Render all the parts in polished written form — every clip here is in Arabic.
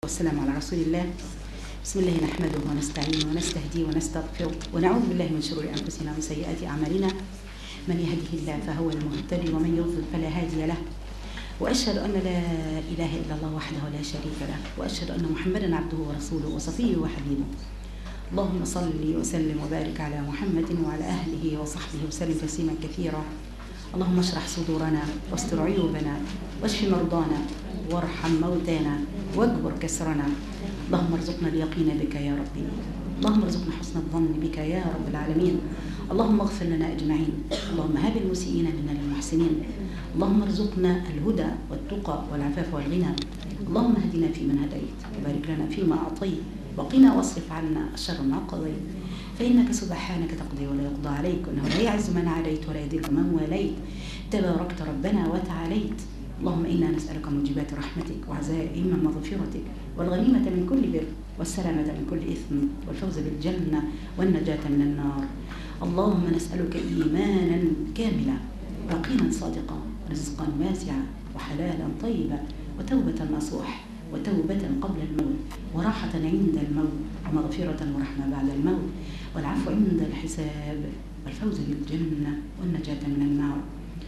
والسلام على رسول الله. بسم الله نحمده ونستعينه ونستهديه ونستغفره ونعوذ بالله من شرور أنفسنا ومن سيئات أعمالنا. من يهده الله فهو المهتدي ومن يضلل فلا هادي له. وأشهد أن لا إله إلا الله وحده لا شريك له، وأشهد أن محمدا عبده ورسوله وصفيه وحبيبه. اللهم صل وسلم وبارك على محمد وعلى أهله وصحبه وسلم تسليما كثيرا. اللهم اشرح صدورنا واستر عيوبنا واشف مرضانا وارحم موتانا واجبر كسرنا. اللهم ارزقنا اليقين بك يا ربي، اللهم ارزقنا حسن الظن بك يا رب العالمين. اللهم اغفر لنا أجمعين، اللهم هب المسيئين منا للمحسنين. اللهم ارزقنا الهدى والتقى والعفاف والغنى. اللهم اهدنا فيمن هديت وبارك لنا فيما أعطيت وقنا واصرف عنا شر ما قضيت، فإنك سبحانك تقضي ولا يقضى عليك، وإنه لا يعز من عاديت ولا يذل من واليت، تباركت ربنا وتعاليت. اللهم إنا نسألك موجبات رحمتك وعزائم مغفرتك والغنيمة من كل بر والسلامة من كل إثم والفوز بالجنة والنجاة من النار. اللهم نسألك إيمانا كاملا ويقينا صادقا ورزقا واسعا وحلالا طيبا وتوبة نصوح وتوبة قبل الموت وراحة عند الموت ومغفرة ورحمة بعد الموت والعفو عند الحساب والفوز بالجنة والنجاة من النار.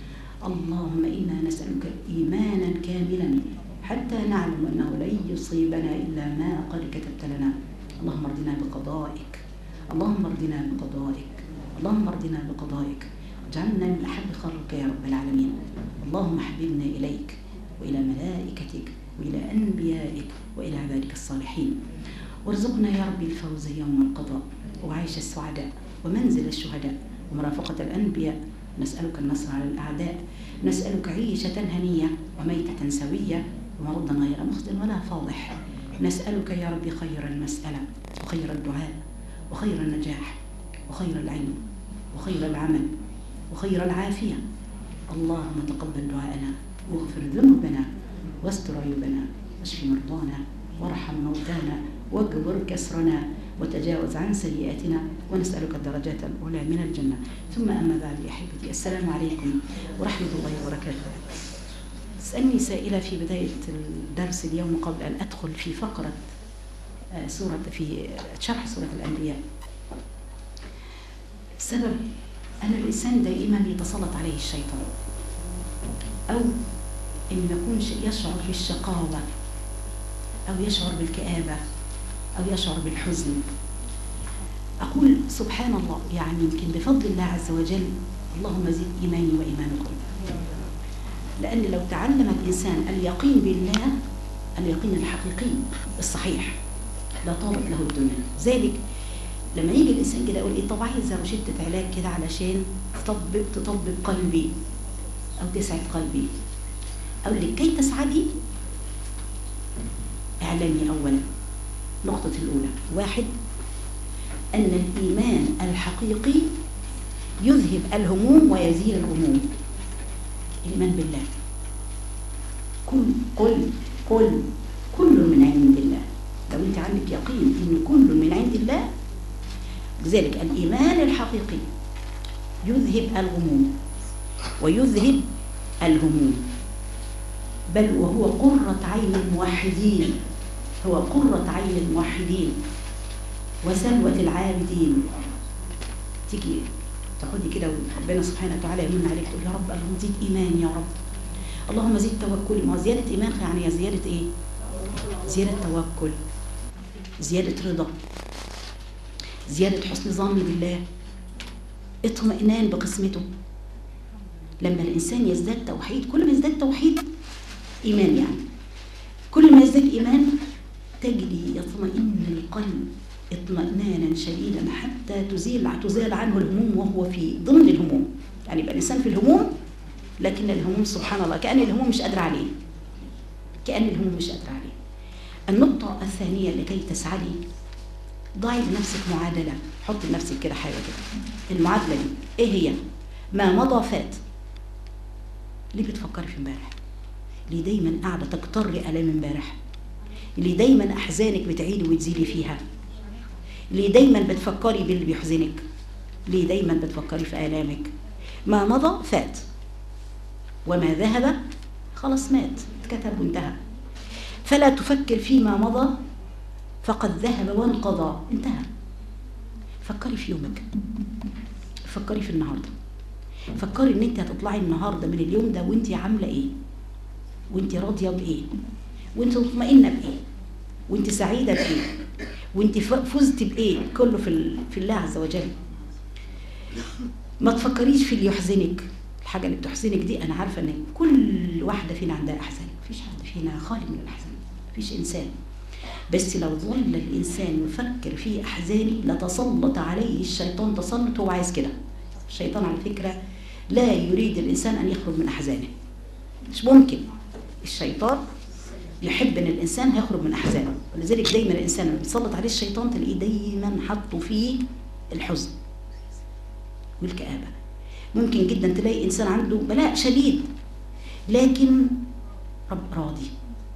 اللهم إنا نسألك إيمانا كاملا حتى نعلم أنه لن يصيبنا إلا ما قد كتبت لنا. اللهم ارضنا بقضائك، اللهم ارضنا بقضائك، اللهم ارضنا بقضائك، واجعلنا من أحب خلقك يا رب العالمين. اللهم حببنا إليك وإلى ملائكتك وإلى أنبيائك وإلى عبادك الصالحين، وارزقنا يا رب الفوز يوم القضاء وعيش السعداء ومنزل الشهداء ومرافقة الأنبياء. نسألك النصر على الأعداء، نسألك عيشة هنية وميتة سوية ومرضا غير مخزن ولا فاضح. نسألك يا رب خير المسألة وخير الدعاء وخير النجاح وخير العلم وخير العمل وخير العافية. اللهم تقبل دعاءنا واغفر ذنوبنا واستر عيوبنا واشف مرضانا وارحم موتانا واجبر كسرنا وتجاوز عن سيئاتنا، ونسألك الدرجات الأولى من الجنة. ثم أما بعد يا أحبتي، السلام عليكم ورحمة الله وبركاته. سألني سائلة في بداية الدرس اليوم قبل أن أدخل في فقرة في شرح سورة الأنبياء، سبب أن الإنسان دائما يتسلط عليه الشيطان، أو إن يكون يشعر بالشقاوة أو يشعر بالكآبة أو يشعر بالحزن. أقول سبحان الله، يعني يمكن بفضل الله عز وجل اللهم زد إيماني وإيمانكم، لأن لو تعلم الإنسان اليقين بالله، اليقين الحقيقي الصحيح، لا طالت له الدنيا. ذلك لما يجي الإنسان كده يقول إيه، طب عايزة روشتة علاج كده علشان تطبب قلبي أو تسعد قلبي، أو لكي تسعدي اعلمي أولا نقطة الأولى، واحد، أن الإيمان الحقيقي يذهب الهموم ويزيل الغموم. الإيمان بالله كل من عند الله. لو أنت عندك يقين أن كل من عند الله، لذلك الإيمان الحقيقي يذهب الغموم ويذهب الهموم، بل وهو قرة عين الموحدين، هو قرة عين الموحدين وسلوة العابدين. تيجي تقعدي كده وربنا سبحانه وتعالى يمن عليك تقول يا رب اللهم زيد إيماني يا رب، اللهم زيد توكلي. ما زيادة إيمان يعني زيادة إيه؟ زيادة توكل، زيادة رضا، زيادة حسن ظن بالله، اطمئنان بقسمته. لما الإنسان يزداد توحيد، كل ما يزداد توحيد إيمان، يعني كل ما يزداد إيمان تجري يطمئن القلب اطمئنانا شديدا حتى تزال عنه الهموم وهو في ضمن الهموم. يعني يبقى الإنسان في الهموم، لكن الهموم سبحان الله كأن الهموم مش قادرة عليه، كأن الهموم مش قادرة عليه. النقطة الثانية لكي تسعدي، ضعي لنفسك معادلة، حط لنفسك كده حاجة كده. المعادلة دي إيه هي؟ ما مضى فات. ليه بتفكري في امبارح؟ ليه دايما قاعدة تكتري ألام امبارح؟ ليه دايما أحزانك بتعيدي وتزيلي فيها؟ ليه دايما بتفكري باللي بيحزنك؟ ليه دايما بتفكري في آلامك؟ ما مضى فات، وما ذهب خلاص مات، اتكتب وانتهى. فلا تفكر فيما مضى فقد ذهب وانقضى، انتهى. فكري في يومك، فكري في النهارده، فكري ان انت هتطلعي النهارده من اليوم ده وانت عامله ايه، وانت راضيه بايه، وانت مطمئنه بايه، وانت سعيده بايه، وانت فزت بايه، كله في الله عز وجل. ما تفكريش في اللي يحزنك. الحاجه اللي بتحزنك دي انا عارفه ان كل واحده فينا عندها احزان، مفيش حد فينا خالي من الاحزان، مفيش انسان. بس لو ظل الانسان يفكر في احزانه لتسلط عليه الشيطان تسلط. هو عايز كده. الشيطان على فكره لا يريد الانسان ان يخرج من احزانه، مش ممكن. الشيطان يحب ان الانسان يخرج من احزانه، ولذلك دايما الانسان لما بيتسلط عليه الشيطان تلاقيه دايما حاطه فيه الحزن والكآبه. ممكن جدا تلاقي انسان عنده بلاء شديد لكن رب راضي،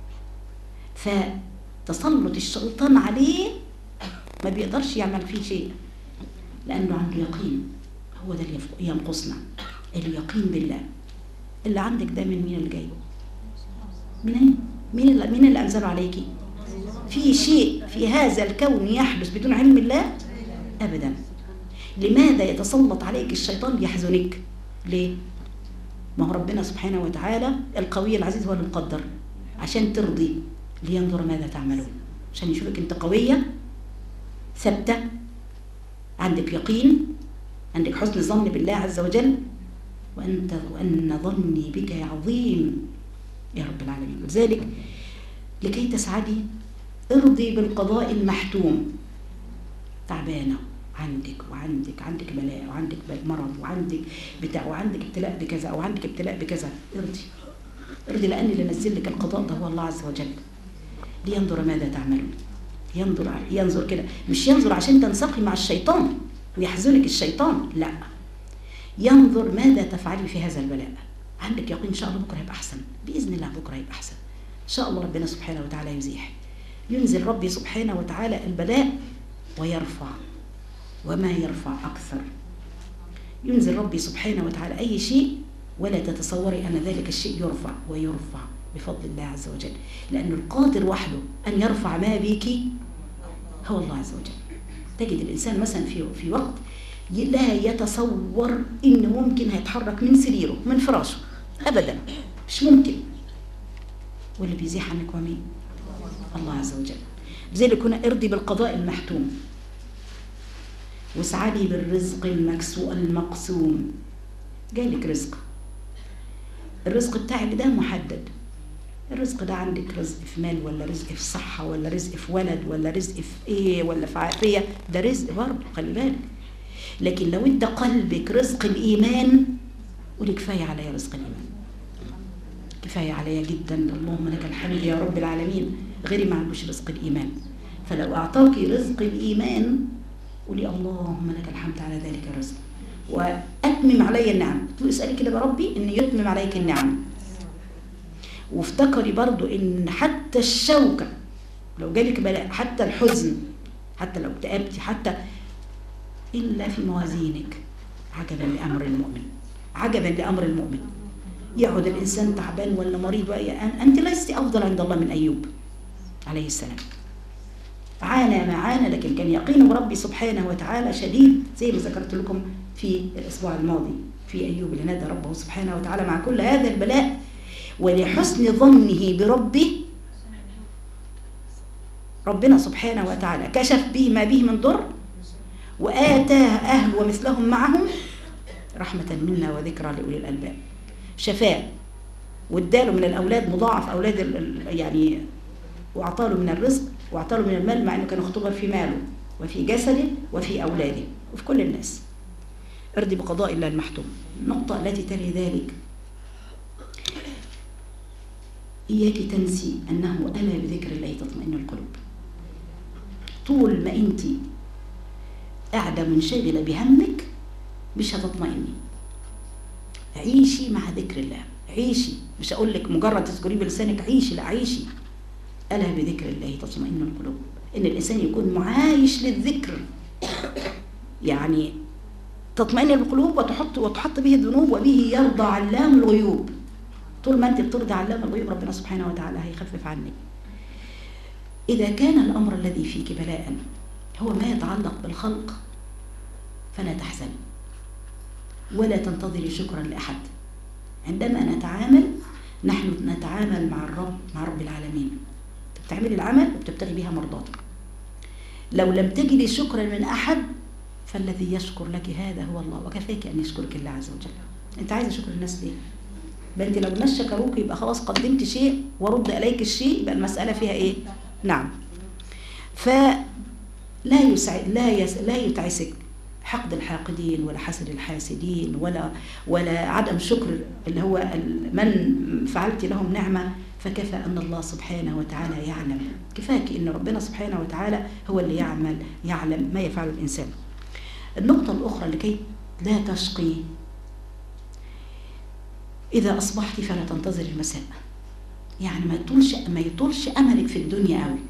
فتسلط الشيطان عليه ما بيقدرش يعمل فيه شيء لانه عنده يقين. هو ده اللي ينقصنا، اليقين بالله. اللي عندك ده من مين اللي جايبه؟ منين؟ مين اللي انزله عليكي؟ في شيء في هذا الكون يحدث بدون علم الله؟ ابدا. لماذا يتسلط عليك الشيطان ليحزنك؟ ليه؟ ما هو ربنا سبحانه وتعالى القوي العزيز هو اللي مقدر عشان ترضي، لينظر ماذا تعملون، عشان يشوفك انت قويه ثابته، عندك يقين، عندك حسن ظن بالله عز وجل، وان ظني بك عظيم يا رب العالمين. لذلك لكي تسعدي ارضي بالقضاء المحتوم. تعبانه عندك بلاء وعندك مرض وعندك بتاع وعندك ابتلاء بكذا او عندك ابتلاء بكذا، ارضي لان اللي نزل لك القضاء ده هو الله عز وجل. لينظر ماذا تعملون. ينظر كده، مش ينظر عشان تنسقي مع الشيطان ويحزنك الشيطان، لا، ينظر ماذا تفعلي في هذا البلاء. عندك يقين ان شاء الله بكره هيبقى احسن، باذن الله بكره هيبقى احسن ان شاء الله. ربنا سبحانه وتعالى يزيح، ينزل ربي سبحانه وتعالى البلاء ويرفع، وما يرفع اكثر. ينزل ربي سبحانه وتعالى اي شيء ولا تتصوري ان ذلك الشيء يرفع، ويرفع بفضل الله عز وجل، لأن القادر وحده أن يرفع ما بك هو الله عز وجل. تجد الإنسان مثلا في وقت لا يتصور إنه ممكن هيتحرك من سريره من فراشه أبدا، مش ممكن. واللي بيزيح عنك ومين؟ الله عز وجل. لذلك هنا ارضي بالقضاء المحتوم، واسعدي بالرزق المقسوم. جايلك رزق، الرزق بتاعك ده محدد. الرزق ده عندك رزق في مال، ولا رزق في صحة، ولا رزق في ولد، ولا رزق في ايه، ولا في عافية، ده رزق برضه خلي بالك. لكن لو انت قلبك رزق الإيمان، قولي كفاية عليا رزق الإيمان، كفاية عليا جدا، اللهم لك الحمد يا رب العالمين. غيري ما عندوش رزق الإيمان، فلو أعطاكي رزق الإيمان قولي اللهم لك الحمد على ذلك الرزق وأتمم علي النعم. اسألي كده بربي إن يتمم عليك النعم. وافتكري برضو إن حتى الشوكة لو جالك بلاء، حتى الحزن، حتى لو اكتئبتي، حتى إلا في موازينك. عجبا لأمر المؤمن، عجبا لأمر المؤمن. يقعد الإنسان تعبان ولا مريض، أنت لست أفضل عند الله من أيوب عليه السلام. عانى ما عانى، لكن كان يقينه بربي سبحانه وتعالى شديد، زي ما ذكرت لكم في الأسبوع الماضي في أيوب اللي نادى ربه سبحانه وتعالى مع كل هذا البلاء. ولحسن ظنه بربه ربنا سبحانه وتعالى كشف به ما به من ضر، وآتاه أهل ومثلهم معهم رحمة منا وذكرى لأولي الألباب. شفاه واداله من الأولاد مضاعف، أولاد يعني، وأعطاله من الرزق وأعطاله من المال، مع أنه كان اختبر في ماله وفي جسده وفي أولاده وفي كل الناس. ارضي بقضاء الله المحتوم. النقطة التي تلي ذلك، إياك تنسي أنه ألا بذكر الله تطمئن القلوب. طول ما أنت قاعدة منشغلة بهمك مش هتطمئني. عيشي مع ذكر الله، عيشي، مش أقول لك مجرد تذكريه بلسانك، عيشي، لا عيشي. ألا بذكر الله تطمئن القلوب. إن الإنسان يكون معايش للذكر، يعني تطمئن القلوب وتحط به الذنوب وبه يرضى علام الغيوب. طول ما أنت بترضي علام الغيوب ربنا سبحانه وتعالى هيخفف عنك. إذا كان الأمر الذي فيك بلاء هو ما يتعلق بالخلق فلا تحزن ولا تنتظري شكرا لأحد. عندما نتعامل نحن نتعامل مع الرب، مع رب العالمين. بتعملي العمل وبتبتغي بها مرضاته. لو لم تجدي شكرا من أحد فالذي يشكر لك هذا هو الله، وكفاك أن يشكرك الله عز وجل. أنت عايزة شكر الناس ليه؟ بنتي لو الناس شكروك يبقى خلاص قدمت شيء ورد إليك الشيء، يبقى المسألة فيها إيه؟ نعم. فلا لا يتعسك حقد الحاقدين ولا حسد الحاسدين ولا عدم شكر اللي هو من فعلت لهم نعمة، فكفى أن الله سبحانه وتعالى يعلم. كفاك أن ربنا سبحانه وتعالى هو اللي يعلم ما يفعل الإنسان. النقطة الأخرى لكي لا تشقي، إذا أصبحت فلا تنتظر المساء. يعني ما يطولش أملك في الدنيا قوي،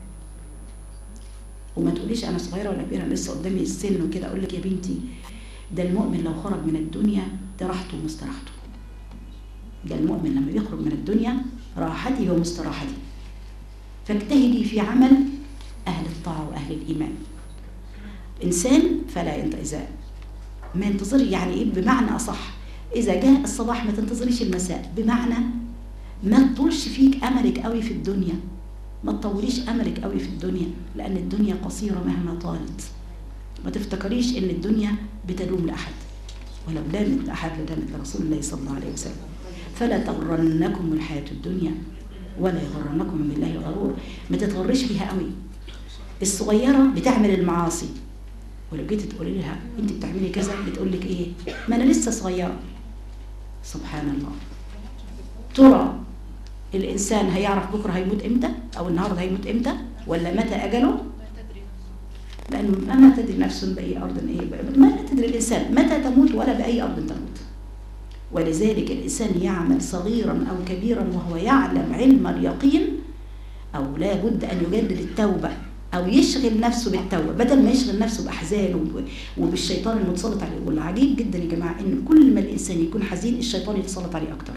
وما تقوليش أنا صغيرة ولا كبيرة لسه قدامي السن وكده. أقول لك يا بنتي ده المؤمن لو خرج من الدنيا ده راحته ومستراحته. ده المؤمن لما يخرج من الدنيا راحتي ومستراحتي. فاجتهدي في عمل أهل الطاعة وأهل الإيمان. إنسان فلا إذا ما ينتظر، يعني إيه؟ بمعنى أصح إذا جاء الصباح ما تنتظريش المساء، بمعنى ما تطولش فيك أملك قوي في الدنيا، ما تطوليش أملك قوي في الدنيا، لأن الدنيا قصيرة مهما طالت. ما تفتكريش إن الدنيا بتدوم لأحد، ولو دامت لأحد لدامت لرسول الله صلى الله عليه وسلم. فلا تغرنكم الحياة الدنيا ولا يغرنكم بالله الغرور. ما تتغرش بيها قوي. الصغيرة بتعمل المعاصي، ولو جيت تقولي لها انت بتعملي كذا بتقول لك ايه؟ ما انا لسه صغيرة. سبحان الله. ترى الإنسان هيعرف بكرة هيموت إمتى أو النهاردة هيموت إمتى ولا متى أجله؟ لأنه ما تدري نفس بأي أرض إيه، ما تدري الإنسان متى تموت ولا بأي أرض تموت. ولذلك الإنسان يعمل صغيرا أو كبيرا وهو يعلم علم اليقين، أو لا بد أن يجدد التوبة أو يشغل نفسه بالتوبة بدل ما يشغل نفسه بأحزانه وبالشيطان المتسلط عليه. والعجيب جدا يا جماعة إن كل ما الإنسان يكون حزين الشيطان يتسلط عليه أكتر.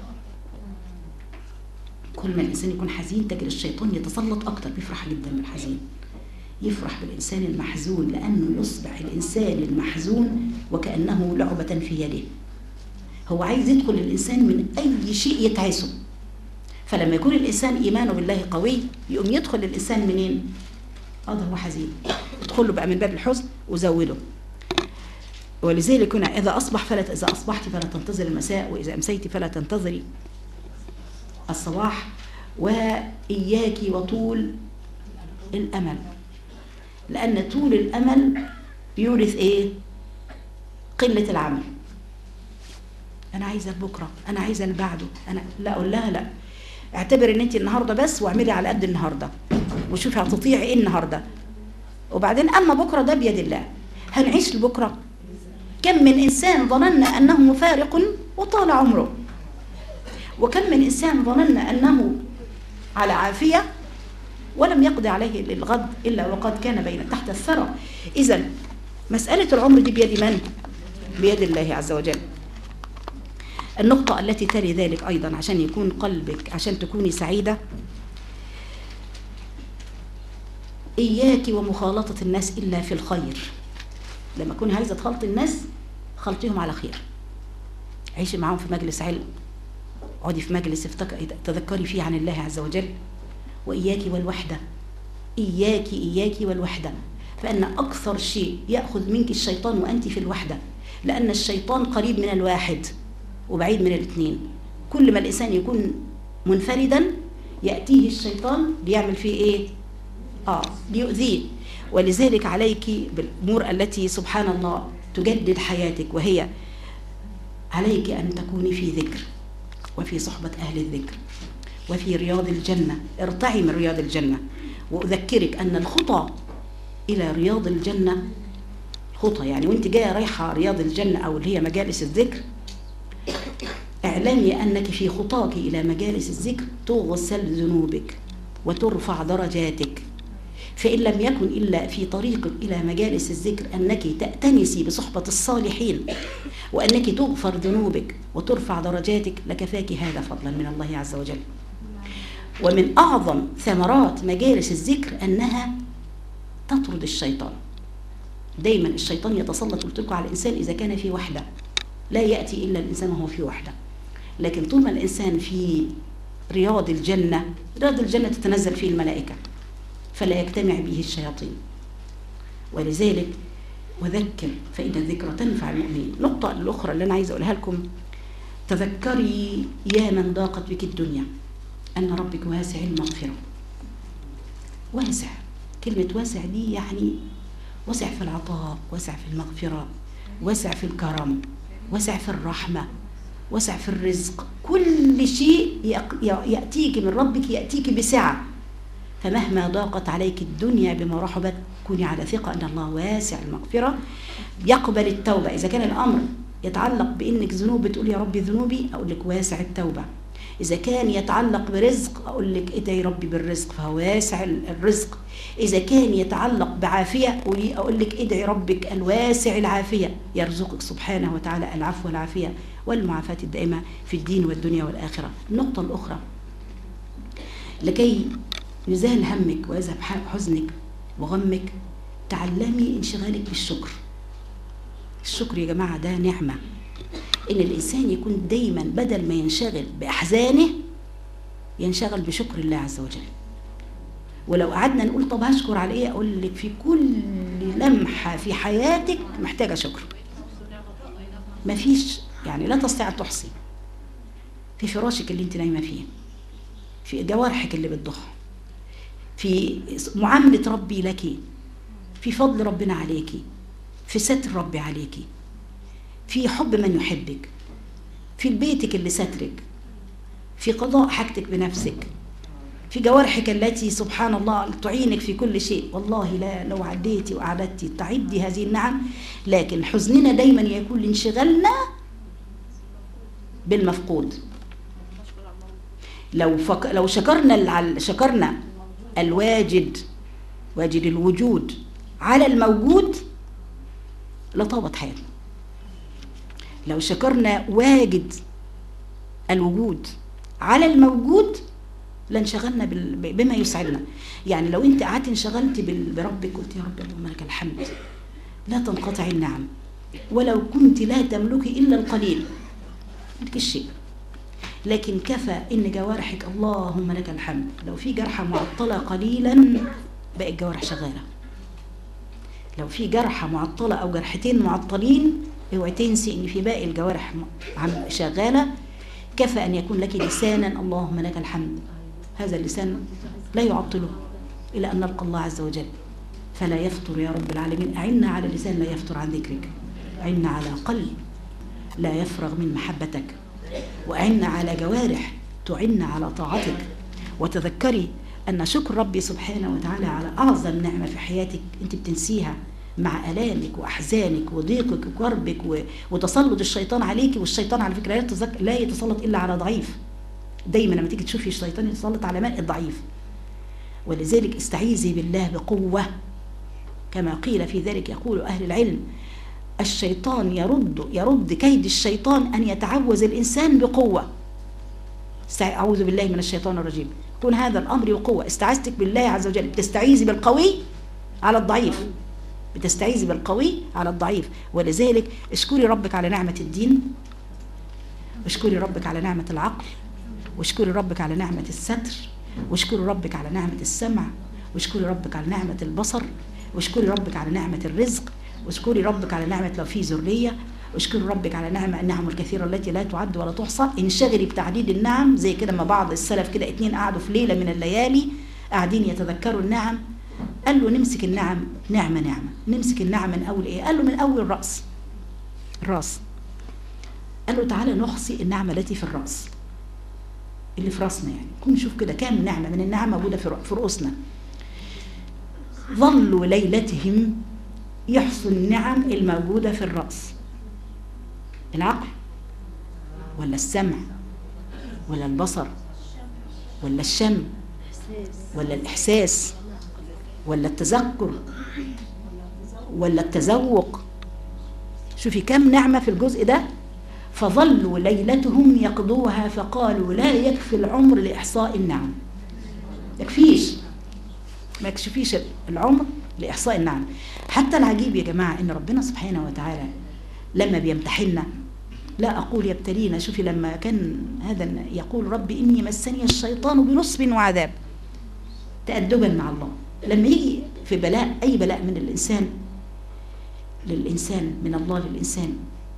كل ما الإنسان يكون حزين تجد الشيطان يتسلط أكتر. بيفرح جدا بالحزين، يفرح بالإنسان المحزون، لأنه يصبح الإنسان المحزون وكأنه لعبة في يده. هو عايز يدخل الإنسان من أي شيء يتعسه. فلما يكون الإنسان إيمانه بالله قوي يقوم يدخل الإنسان منين؟ ده هو حزين، يدخل له بقى من باب الحزن وزوده. ولذلك هنا إذا أصبحت فلا تنتظر المساء، وإذا أمسيت فلا تنتظري الصباح. وإياك وطول الأمل، لأن طول الأمل يورث إيه؟ قلة العمل. أنا عايزة بكرة، أنا عايزة اللي بعده، أنا لا أقول لها لا، اعتبر إن أنت النهاردة بس واعملي على قد النهاردة وشوفي هتطيعي إيه النهاردة، وبعدين أما بكرة ده بيد الله. هنعيش لبكرة. كم من إنسان ظننا أنه مفارق وطال عمره، وكم من إنسان ظننا أنه على عافية ولم يقضي عليه الغد إلا وقد كان بين تحت الثرى. إذن مسألة العمر دي بيد من؟ بيد الله عز وجل. النقطة التي تلي ذلك أيضا عشان يكون قلبك، عشان تكوني سعيدة، إياك ومخالطة الناس إلا في الخير. لما تكوني عايزة تخلطي الناس خلطيهم على خير. عيشي معهم في مجلس علم، اقعدي في مجلس تذكري فيه عن الله عز وجل. وإياك والوحدة، إياك والوحدة، فإن أكثر شيء يأخذ منك الشيطان وأنت في الوحدة، لأن الشيطان قريب من الواحد وبعيد من الاثنين. كل ما الإنسان يكون منفردا يأتيه الشيطان ليعمل فيه إيه؟ ليؤذيه. ولذلك عليك بالأمور التي سبحان الله تجدد حياتك، وهي عليك أن تكوني في ذكر وفي صحبة أهل الذكر وفي رياض الجنة. ارتعي من رياض الجنة. وأذكرك أن الخطى إلى رياض الجنة خطى، يعني وانت جاية رايحة رياض الجنة أو اللي هي مجالس الذكر، اعلمي أنك في خطاك إلى مجالس الذكر تغسل ذنوبك وترفع درجاتك. فإن لم يكن إلا في طريق إلى مجالس الذكر أنك تأتنسي بصحبة الصالحين وأنك تغفر ذنوبك وترفع درجاتك، لكفاك هذا فضلا من الله عز وجل. ومن أعظم ثمرات مجالس الذكر أنها تطرد الشيطان. دايما الشيطان يتسلط قلت لكم على الإنسان إذا كان في وحدة، لا يأتي إلا الإنسان وهو في وحدة، لكن طول ما الإنسان في رياض الجنة، رياض الجنة تتنزل فيه الملائكة فلا يجتمع به الشياطين. ولذلك وذكر فإن الذكرى تنفع المؤمنين. النقطة الأخرى اللي أنا عايزة أقولها لكم، تذكري يا من ضاقت بك الدنيا أن ربك واسع المغفرة. واسع، كلمة واسع دي يعني واسع في العطاء، واسع في المغفرة، واسع في الكرم، واسع في الرحمة، واسع في الرزق. كل شيء يأتيك من ربك يأتيك بسعة. فمهما ضاقت عليك الدنيا بما رحبت كوني على ثقة أن الله واسع المغفرة، يقبل التوبة. إذا كان الأمر يتعلق بإنك ذنوب بتقول يا ربي ذنوبي، أقول لك واسع التوبة. إذا كان يتعلق برزق أقول لك ادعي ربي بالرزق فهو واسع الرزق. إذا كان يتعلق بعافية أقول لك ادعي ربك الواسع العافية، يرزقك سبحانه وتعالى العفو والعافية والمعافاة الدائمة في الدين والدنيا والآخرة. النقطة الأخرى، لكي يزال همك ويذهب حزنك وغمك، تعلمي انشغالك بالشكر. الشكر يا جماعة ده نعمة، إن الإنسان يكون دايما بدل ما ينشغل بأحزانه ينشغل بشكر الله عز وجل. ولو قعدنا نقول طب هشكر على إيه، أقول لك في كل لمحة في حياتك محتاجة شكر. مفيش يعني لا تستطيع أن تحصي. في فراشك اللي انت نايمة فيه، في جوارحك اللي بتضخ، في معاملة ربي لك، في فضل ربنا عليك، في ستر ربي عليك، في حب من يحبك، في بيتك اللي سترك، في قضاء حاجتك بنفسك، في جوارحك التي سبحان الله تعينك في كل شيء. والله لا لو عديتي وأعددتي تعدي هذه النعم، لكن حزننا دايما يكون لانشغالنا بالمفقود. لو شكرنا الواجد، واجد الوجود على الموجود لطابت حياتنا. لو شكرنا واجد الوجود على الموجود لانشغلنا بما يسعدنا. يعني لو انت قعدت انشغلتي بربك قلت يا رب اللهم لك الحمد، لا تنقطع النعم، ولو كنت لا تملكي الا القليل ملك الشيء، لكن كفى ان جوارحك اللهم لك الحمد. لو في جرحة معطلة قليلا بقت الجوارح شغالة. لو في جرحة معطلة او جرحتين معطلين اوعي تنسي ان في باقي الجوارح شغالة. كفى ان يكون لك لسانا اللهم لك الحمد، هذا اللسان لا يعطله الى ان نلقى الله عز وجل، فلا يفتر يا رب العالمين. اعنا على لسان لا يفتر عن ذكرك، اعنا على قلب لا يفرغ من محبتك، وأعنا على جوارح تعن على طاعتك. وتذكري أن شكر ربي سبحانه وتعالى على أعظم نعمة في حياتك أنت بتنسيها مع ألامك وأحزانك وضيقك وكربك وتسلط الشيطان عليك. والشيطان على فكرة لا يتسلط إلا على ضعيف. دايما لما تيجي تشوفي الشيطان يتسلط على من؟ الضعيف. ولذلك استعيذي بالله بقوة، كما قيل في ذلك يقول أهل العلم الشيطان يرد كيد الشيطان أن يتعوذ الإنسان بقوة. أعوذ بالله من الشيطان الرجيم، يكون هذا الأمر بقوة. استعاذتك بالله عز وجل بتستعيذي بالقوي على الضعيف، بتستعيذي بالقوي على الضعيف. ولذلك اشكري ربك على نعمة الدين، واشكري ربك على نعمة العقل، واشكري ربك على نعمة الستر، واشكري ربك على نعمة السمع، واشكري ربك على نعمة البصر، واشكري ربك على نعمة الرزق، واشكري ربك على نعمة لو في ذرية، واشكري ربك على النعم الكثيرة التي لا تعد ولا تحصى. انشغلي بتعديد النعم. زي كده ما بعض السلف كده 2 قعدوا في ليلة من الليالي قاعدين يتذكروا النعم، قال له نمسك النعم نعمة نعمة، نمسك النعم من أول إيه؟ قال له من أول الرأس. قال له تعالى نحصي النعمة التي في الرأس اللي في رأسنا، يعني كن نشوف كده كام نعمة من النعم موجودة في رؤوسنا. ظلوا ليلتهم يحصوا النعم الموجودة في الرأس، العقل ولا السمع ولا البصر ولا الشم ولا الإحساس ولا التذكر ولا التذوق. شوفي كم نعمة في الجزء ده. فظلوا ليلتهم يقضوها فقالوا لا يكفي العمر لإحصاء النعم. يكفيش، ما يكشفيش العمر لإحصاء النعم. حتى العجيب يا جماعة إن ربنا سبحانه وتعالى لما بيمتحننا، لا أقول يبتلينا، شوفي لما كان هذا يقول ربي إني مسني الشيطان بنصب وعذاب، تأدبا مع الله. لما يجي في بلاء، أي بلاء من الإنسان للإنسان، من الله للإنسان،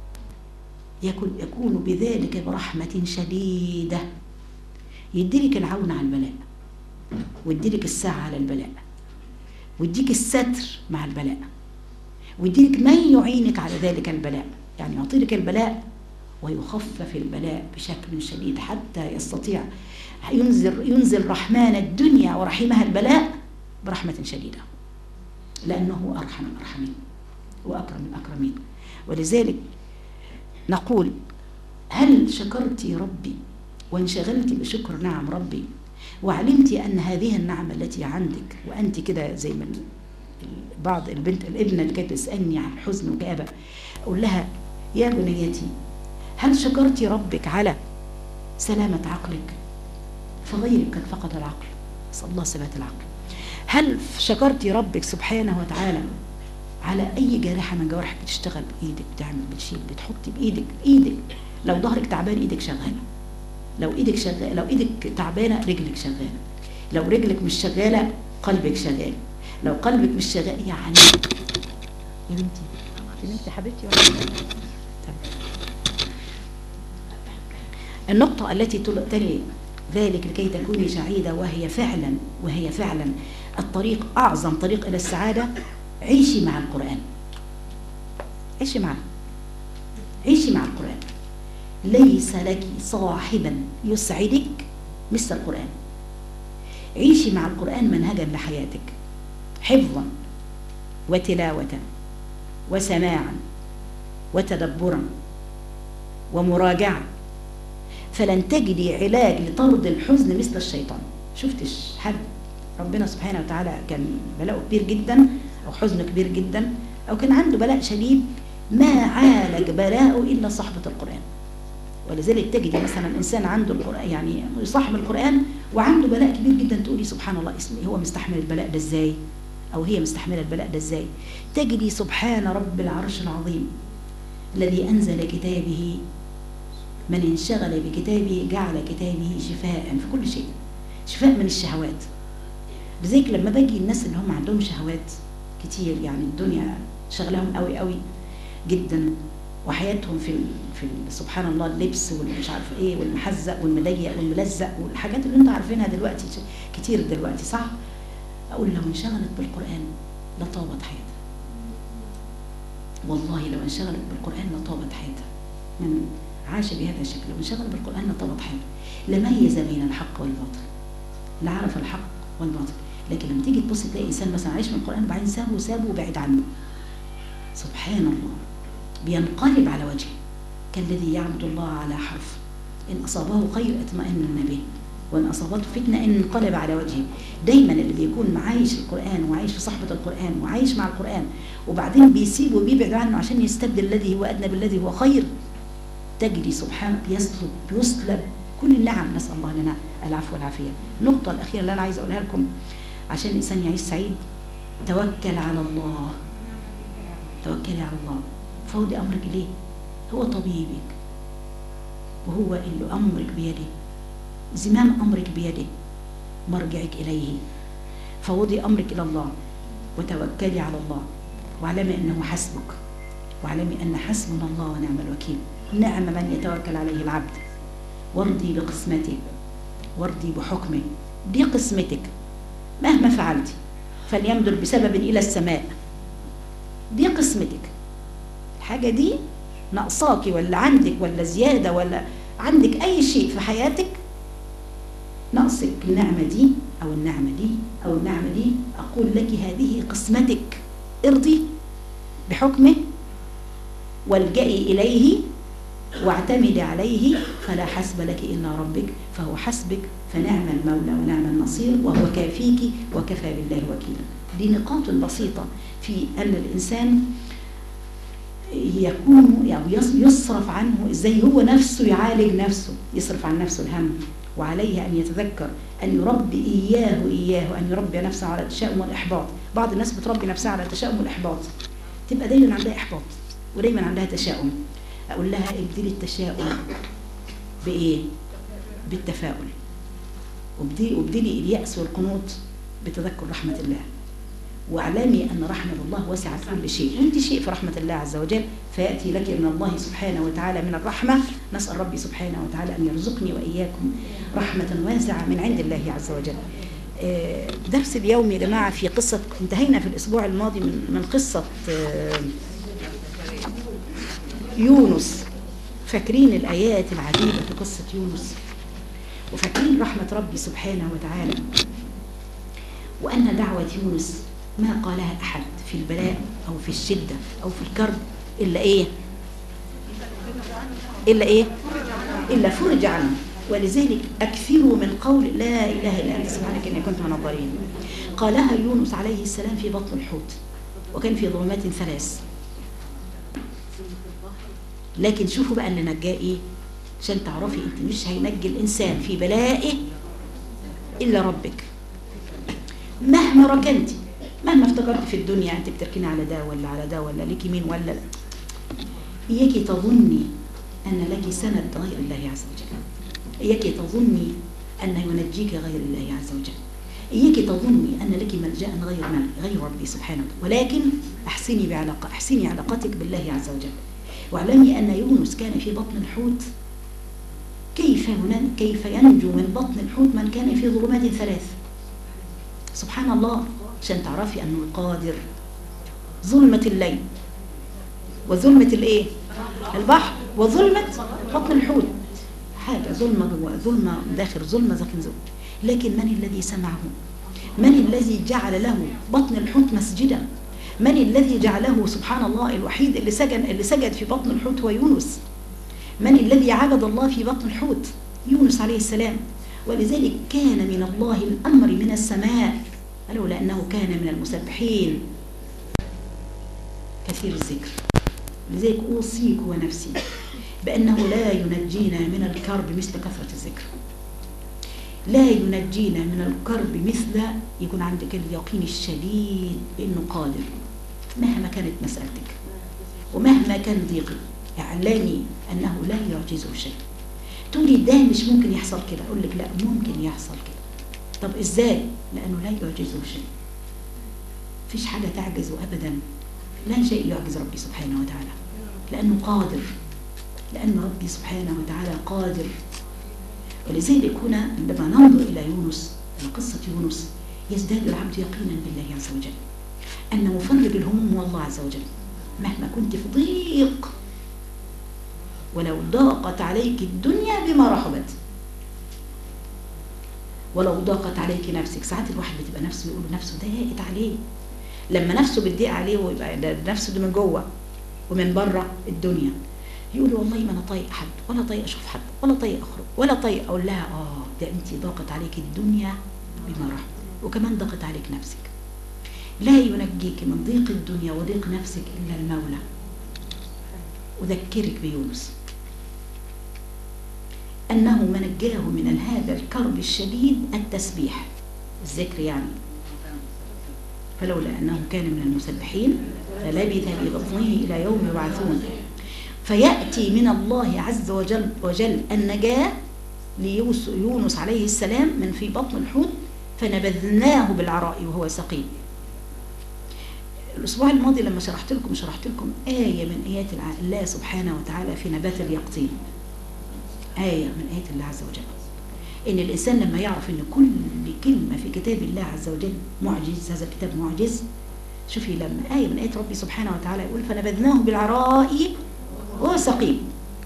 يكون بذلك برحمة شديدة، يديلك العون على البلاء، ويديلك الساعة على البلاء، ويديك الستر مع البلاء، ويديلك من يعينك على ذلك البلاء. يعني يعطيك البلاء ويخفف البلاء بشكل شديد حتى يستطيع ينزل رحمن الدنيا ورحيمها البلاء برحمة شديدة، لأنه أرحم الأرحمين وأكرم الأكرمين. ولذلك نقول هل شكرت ربي وانشغلت بشكر نعم ربي، وعلمت أن هذه النعمة التي عندك، وأنت كده زي ما بعض الابنة اللي كانت تسألني عن حزن وكآبة، أقول لها يا بنيتي هل شكرت ربك على سلامة عقلك؟ فغيرك قد فقد العقل، نسأل الله ثبات العقل. هل شكرت ربك سبحانه وتعالى على أي جارحة من جوارحك بتشتغل بإيدك، بتعمل، بتشيل، بتحطي بإيدك، لو ظهرك تعبان إيدك شغالة، لو إيدك شغالة، لو إيدك تعبانة رجلك شغالة، لو رجلك مش شغالة قلبك شغال، لو قلبك مش شغال يعني يا بنتي حبيبتي ولا النقطة التي تلي ذلك لكي تكوني سعيدة، وهي فعلا الطريق، أعظم طريق إلى السعادة. عيشي مع القرآن، عيشي مع القرآن. ليس لك صاحبا يسعدك مثل القرآن. عيشي مع القرآن منهجا لحياتك، حفظا وتلاوة وسماعا وتدبرا ومراجعة، فلن تجدي علاج لطرد الحزن مثل الشيطان. شفتش حد ربنا سبحانه وتعالى كان بلاءه كبير جدا أو حزنه كبير جدا أو كان عنده بلاء شديد ما عالج بلاءه إلا صحبة القرآن. ولذلك تجدي مثلا إنسان عنده القرآن، يعني صاحب القرآن وعنده بلاء كبير جدا، تقولي سبحان الله هو مستحمل البلاء ده إزاي، أو هي مستحملة البلاء ده إزاي. تجدي سبحان رب العرش العظيم الذي أنزل كتابه، من انشغل بكتابه جعل كتابه شفاء في كل شيء، شفاء من الشهوات. بذلك لما باجي الناس اللي هم عندهم شهوات كتير، يعني الدنيا شغلهم قوي قوي جدا، وحياتهم في سبحان الله اللبس والمش عارفه ايه والمحزق والمضيق والملزق والحاجات اللي انتوا عارفينها دلوقتي كتير دلوقتي، صح؟ اقول لو انشغلت بالقرآن لطابت حياتها، والله لو انشغلت بالقرآن لطابت حياتها. من عاش بهذا الشكل لو انشغل بالقرآن لطابت حياته، لميز بين الحق والباطل، لعرف الحق والباطل. لكن لما تيجي تبص تلاقي انسان مثلا عايش من القرآن وبعدين سابه وبعد عنه، سبحان الله بينقلب على وجهه كالذي يعبد الله على حرف، إن أصابه خير اطمئن به وإن أصابته فتنة إن انقلب على وجهه. دايما اللي بيكون معايش القرآن وعايش في صحبة القرآن وعايش مع القرآن وبعدين بيسيب وبيبعد عنه عشان يستبدل الذي هو أدنى بالذي هو خير، تجري سبحانه يسلب كل النعم. نسأل الله لنا العفو والعافية. النقطة الأخيرة اللي أنا عايزة أقولها لكم عشان الإنسان يعيش سعيد، توكل على الله، توكلي على الله، فوضي أمرك إليه، هو طبيبك وهو اللي أمرك بيده، زمام أمرك بيده، مرجعك إليه. فوضي أمرك إلى الله وتوكلي على الله، واعلمي أنه حسبك، واعلمي أن حسبنا الله ونعم الوكيل. نعم من يتوكل عليه العبد. وارضي بقسمته، وارضي بحكمه، دي قسمتك مهما فعلتي، فليمدر بسبب إلى السماء، دي قسمتك. الحاجة دي ناقصاكي ولا عندك ولا زيادة ولا عندك أي شيء في حياتك ناقصك النعمة دي أو النعمة دي أو النعمة دي، أقول لك هذه قسمتك، ارضي بحكمه والجئي إليه واعتمدي عليه، فلا حسب لك إلا ربك، فهو حسبك، فنعم المولى ونعم النصير، وهو كافيك وكفى بالله وكيلا. دي نقاط بسيطة في أن الإنسان يكون يعني يصرف عنه، إزاي هو نفسه يعالج نفسه، يصرف عن نفسه الهم وعليه أن يتذكر أن يربي إياه أن يربي نفسه على التشاؤم والإحباط. بعض الناس بتربي نفسها على التشاؤم والإحباط، تبقى دايما عندها إحباط ودايما عندها تشاؤم. أقول لها ابدلي التشاؤم بإيه؟ بالتفاؤل. وابدلي اليأس والقنوط بتذكر رحمة الله، واعلمي أن رحمة الله وسعت كل شيء، وانت شيء في رحمة الله عز وجل، فيأتي لك من الله سبحانه وتعالى من الرحمة. نسأل ربي سبحانه وتعالى أن يرزقني وإياكم رحمة واسعة من عند الله عز وجل. درس اليوم يا جماعة في قصة، انتهينا في الأسبوع الماضي من قصة يونس. فاكرين الآيات العجيبة في قصة يونس، وفاكرين رحمة ربي سبحانه وتعالى، وأن دعوة يونس ما قالها أحد في البلاء أو في الشدة أو في الكرب إلا إيه؟ إلا فرج عنه. ولذلك أكثروا من قول لا إله إلا أنت سبحانك إني كنت من الظالمين. قالها يونس عليه السلام في بطن الحوت، وكان في ظلمات 3. لكن شوفوا بقى اللي نجاه إيه، عشان تعرفي أنت مش هينجي الإنسان في بلائه إلا ربك. مهما ركنتي، مهما افتكرت في الدنيا أنت بتركني على ده ولا على ده ولا ليكي مين ولا لا، إياكي تظني أن لك سند غير الله عز وجل، إياكي تظني أن ينجيك غير الله عز وجل، إياكي تظني أن لك ملجأ غير ربي سبحانه وتعالى. ولكن أحسني علاقتك بالله عز وجل، واعلمي أن يونس كان في بطن الحوت. كيف ينجو من بطن الحوت من كان في ظلمات 3؟ سبحان الله، عشان تعرفي أنه القادر. ظلمة الليل وظلمة الإيه؟ البحر، وظلمة بطن الحوت، حاجة ظلمة جوه، ظلمة داخل، ظلمة ذاكن ظلمة. لكن من الذي سمعه؟ من الذي جعل له بطن الحوت مسجدا؟ من الذي جعله سبحان الله الوحيد اللي سجد في بطن الحوت هو يونس. من الذي عبد الله في بطن الحوت؟ يونس عليه السلام. ولذلك كان من الله الأمر من السماء، لولا أنه كان من المسبحين كثير الذكر. لذلك أوصيك ونفسي بأنه لا ينجينا من الكرب مثل كثرة الذكر، لا ينجينا من الكرب مثل يكون عندك اليقين الشديد بأنه قادر. مهما كانت مسألتك ومهما كان ضيقك، اعلمي أنه لا يعجزه شيء. تقولي ده مش ممكن يحصل كده، أقول لك لا، ممكن يحصل كده. طب إزاي؟ لأنه لا يعجزه شيء، فيش حاجة تعجزه أبدا، لا شيء يعجز ربي سبحانه وتعالى، لأنه قادر، لأن ربي سبحانه وتعالى قادر. ولذلك هنا عندما ننظر إلى يونس، إلى قصة يونس، يزداد العبد يقينا بالله عز وجل أن مفرج الهموم هو الله عز وجل. مهما كنت في ضيق، ولو ضاقت عليك الدنيا بما رحبت، ولو ضاقت عليك نفسك. ساعات الواحد بتبقى نفسه يقول نفسه ضاقت عليه، لما نفسه بتضيق عليه ويبقى نفسه ده من جوه ومن بره الدنيا، يقول والله ما انا طايق حد، ولا طايق اشوف حد، ولا طايق اخرج، ولا طايق. اقول لها ده انت ضاقت عليك الدنيا بما رحبت، وكمان ضاقت عليك نفسك. لا ينجيك من ضيق الدنيا وضيق نفسك الا المولى. اذكرك بيونس أنه من نجاه من هذا الكرب الشديد التسبيح، الذكر يعني. فلولا أنه كان من المسبحين فلبث في بطنه إلى يوم يبعثون. فيأتي من الله عز وجل النجاة ليونس عليه السلام من في بطن الحوت، فنبذناه بالعراء وهو سقيم. الأسبوع الماضي لما شرحت لكم آية من آيات الله سبحانه وتعالى في نبات اليقطين، آية من آيات الله عز وجل، إن الإنسان لما يعرف إن كل كلمة في كتاب الله عز وجل معجز، هذا الكتاب معجز. شوفي لما آية من آيات ربي سبحانه وتعالى يقول فنبذناه بالعراء وهو سقيم،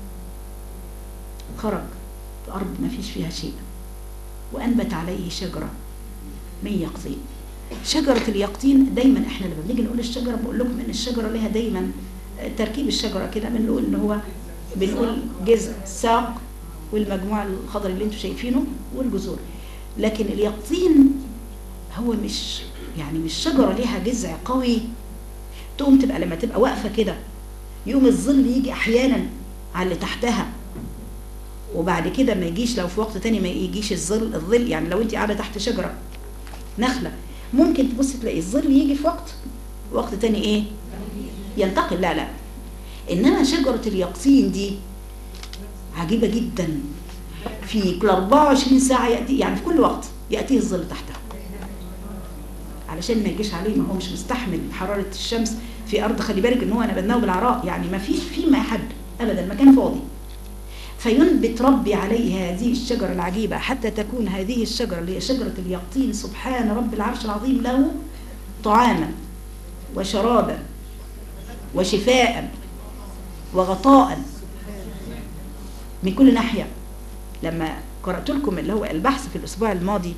خرج في أرض ما فيش فيها شيء، وأنبت عليه شجرة من يقطين. شجرة اليقطين دايما احنا لما بنيجي نقول الشجرة بقول لكم إن الشجرة لها دايما تركيب الشجرة كده، بنقول إن هو بنقول جذع، ساق، والمجموعة الخضر اللي انتم شايفينه، والجذور. لكن اليقطين هو مش شجرة ليها جذع قوي تقوم تبقى لما تبقى واقفة كده يقوم الظل يجي أحيانا على اللي تحتها وبعد كده ما يجيش، لو في وقت تاني ما يجيش الظل يعني لو انت قاعده تحت شجره نخله ممكن تبص تلاقي الظل يجي في وقت تاني ايه ينتقل. لا انما شجره اليقطين دي عجيبه جدا، في كل 24 ساعه ياتي، يعني في كل وقت ياتيه الظل تحتها، علشان ما يجيش عليه، ما هو مش مستحمل حراره الشمس في ارض. خلي بالك ان هو نبذناه بالعراء، يعني ما فيش فيه ما حد ابدا، المكان فاضي. فينبت ربي عليه هذه الشجرة العجيبة حتى تكون هذه الشجرة اللي هي شجرة اليقطين سبحان رب العرش العظيم له طعاما وشرابا وشفاء وغطاء من كل ناحية. لما قرأت لكم اللي هو البحث في الأسبوع الماضي،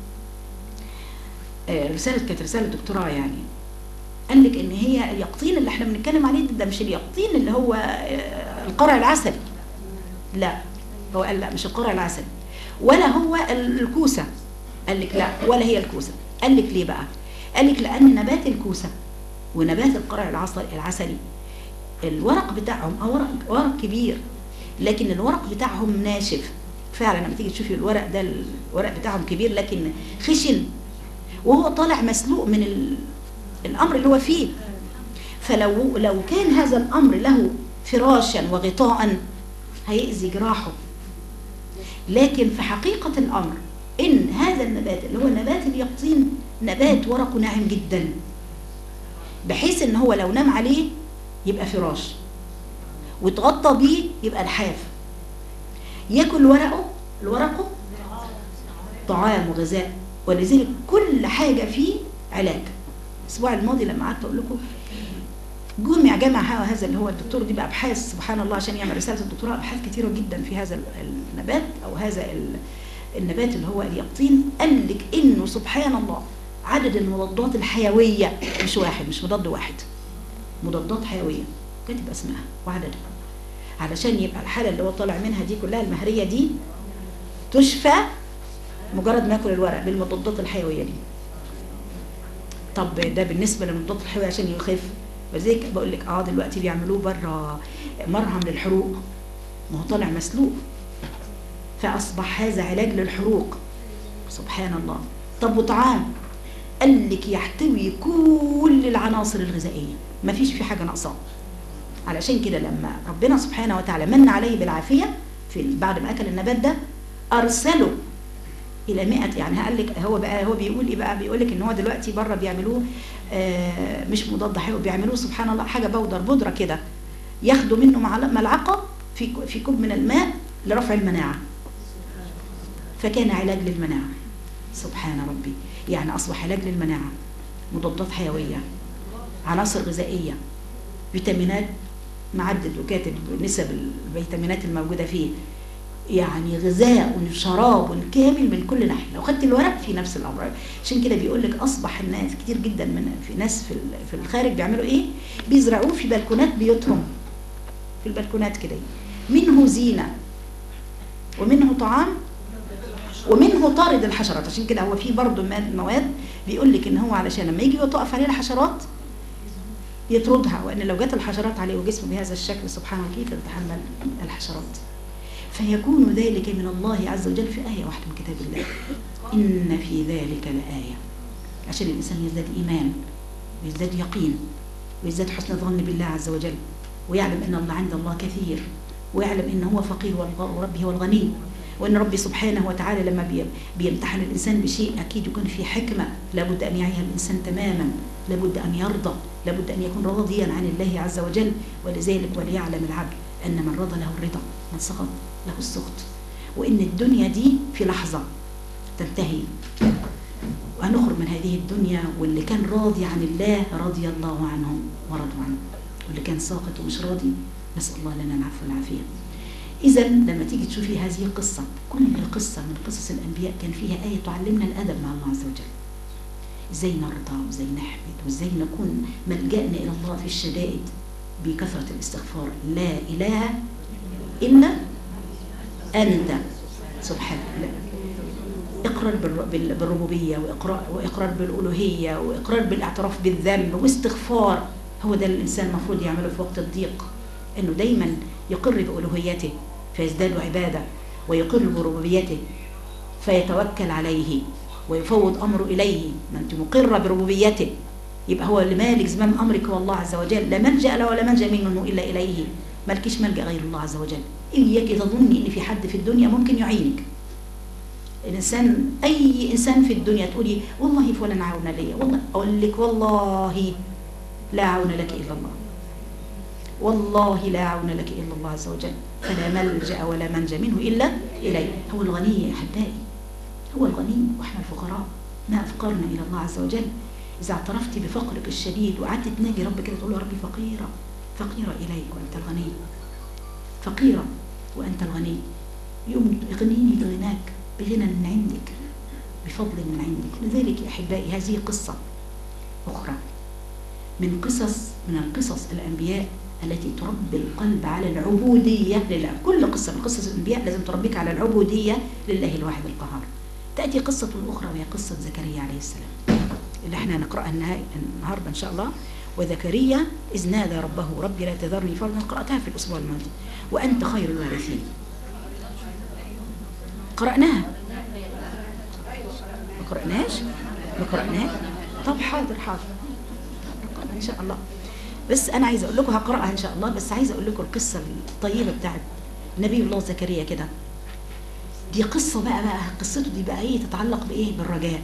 كانت رسالة دكتوراه، يعني قال لك ان هي اليقطين اللي احنا بنتكلم عليه ده مش اليقطين اللي هو القرع العسلي، لا هو قال لا مش القرع العسلي ولا هو الكوسة. قال لك لا ولا هي الكوسة. قال لك ليه بقى؟ قال لك لأن نبات الكوسة ونبات القرع العسلي الورق بتاعهم ورق كبير، لكن الورق بتاعهم ناشف فعلا. لما تيجي تشوفي الورق ده الورق بتاعهم كبير لكن خشن، وهو طالع مسلوق من الأمر اللي هو فيه. فلو كان هذا الأمر له فراشا وغطاء هيأذي جراحه. لكن في حقيقة الأمر إن هذا النبات اللي هو نبات اليقطين نبات ورقه ناعم جدا، بحيث إن هو لو نام عليه يبقى فراش، وتغطى بيه يبقى لحاف، ياكل ورقه طعام وغذاء، ولذلك كل حاجة فيه علاج. الأسبوع الماضي لما قعدت أقول لكم جمع هذا اللي هو الدكتور دي بأبحاث سبحان الله عشان يعمل رسالة الدكتوراه، أبحاث كثيرة جدا في هذا النبات أو هذا النبات اللي هو اليقطين. قال لك إنه سبحان الله عدد المضادات الحيوية مش مضاد واحد، مضادات حيوية كاتب اسمها وعددها، علشان يبقى الحالة اللي هو طالع منها دي كلها المهرية دي تشفى مجرد ما ياكل الورق بالمضادات الحيوية دي. طب ده بالنسبة للمضادات الحيوية عشان يخف. وزيك بقول لك دلوقتي بيعملوه بره مرهم للحروق، ما هو طالع مسلوق، فأصبح هذا علاج للحروق سبحان الله. طب وطعام، قال لك يحتوي كل العناصر الغذائية، ما فيش في حاجة ناقصاه. علشان كده لما ربنا سبحانه وتعالى من عليه بالعافية بعد ما أكل النبات ده أرسله إلى 100، يعني قال لك هو بيقول إيه بقى؟ بيقول لك إن هو دلوقتي بره بيعملوه مش مضاد حيوي، بيعملوه سبحان الله حاجة بودرة كده، ياخدوا منه ملعقة في كوب من الماء لرفع المناعة، فكان علاج للمناعة سبحان ربي. يعني أصبح علاج للمناعة، مضادات حيوية، عناصر غذائية، فيتامينات، معدد وكاتب نسب الفيتامينات الموجودة فيه، يعني غذاء شراب كامل من كل ناحية. لو خدت الورق في نفس الأمر. عشان كده بيقول لك أصبح الناس كتير جدا في ناس في الخارج بيعملوا إيه؟ بيزرعوه في بلكونات بيوتهم، في البلكونات كده، منه زينة ومنه طعام ومنه طارد الحشرات. عشان كده هو فيه برضه مواد بيقول لك ان هو علشان لما يجي يطقف عليه الحشرات يطردها، وان لو جت الحشرات عليه وجسمه بهذا الشكل سبحانه كيف يتحمل الحشرات. فيكون ذلك من الله عز وجل في آية واحدة من كتاب الله، إن في ذلك لآية، عشان الإنسان يزداد إيمان ويزداد يقين ويزداد حسن ظن بالله عز وجل، ويعلم أن الله عند الله كثير، ويعلم أنه هو فقير وربه هو الغني، وأن ربي سبحانه وتعالى لما بيمتحن الإنسان بشيء أكيد يكون في حكمة، لابد أن يعيها الإنسان تماما، لابد أن يرضى، لابد أن يكون راضيا عن الله عز وجل. ولذلك وليعلم العبد أن من رضى له الرضا، من سخط له السخط، وإن الدنيا دي في لحظة تنتهي وهنخرج من هذه الدنيا. واللي كان راضي عن الله رضي الله عنهم ورضوا عنه، واللي كان ساقط ومش راضي نسأل الله لنا العفو والعافية. إذا لما تيجي تشوفي هذه القصة، كل قصة من قصص الأنبياء كان فيها آية تعلمنا الأدب مع الله عز وجل، إزاي نرضى وإزاي نحمد وإزاي نكون ملجأنا إلى الله في الشدائد بكثرة الاستغفار. لا إله إلا أنت سبحانك. إقرار بالربوبية، وإقرار بالألوهية، وإقرار بالاعتراف بالذنب، واستغفار. هو ده الإنسان المفروض يعمله في وقت الضيق، إنه دايما يقر بألوهيته فيزداد عبادة ويقر بربوبيته فيتوكل عليه ويفوض أمره إليه. ما أنت مقرة بربوبيته، يبقى هو اللي مالك زمام أمرك هو الله عز وجل، لا ملجأ له ولا منجأ منه إلا إليه، مالكيش ملجأ غير الله عز وجل. إياك تظني إن في حد في الدنيا ممكن يعينك. الإنسان، أي إنسان في الدنيا تقولي والله فلان عون لي، والله أقول لك والله لا عون لك إلا الله، والله لا عون لك إلا الله عز وجل، فلا ملجأ ولا منجأ منه إلا إليه. هو الغني يا أحبائي، هو الغني وإحنا الفقراء. ما أفقرنا إلى الله عز وجل. إذا اعترفت بفقرك الشديد وقعدت تناجي ربك كده تقول له ربي فقيرة، فقيرة إليك وأنت الغني، فقيرة وأنت الغني، يوم يغنيني بغناك، بغنى من عندك، بفضل من عندك. لذلك يا أحبائي هذه قصة أخرى من قصص الأنبياء التي تربي القلب على العبودية لله. كل قصة من قصص الأنبياء لازم تربيك على العبودية لله الواحد القهار. تأتي قصة أخرى وهي قصة زكريا عليه السلام اللي احنا نقرأها النهاردة إن شاء الله. وزكريا إذ نادى ربه ربي لا تذرني فردا، قرأتها في الأسبوع الماضي، وأنت خير الوارثين. قرأناها؟ ما قرأناها؟ طب حاضر نقرأها إن شاء الله. بس أنا عايزة أقول لكم هقرأها إن شاء الله، بس عايزة أقول لكم القصة الطيبة بتاعت نبي الله زكريا كده. دي قصة بقى قصته دي بقى إيه؟ تتعلق بإيه؟ بالرجاء،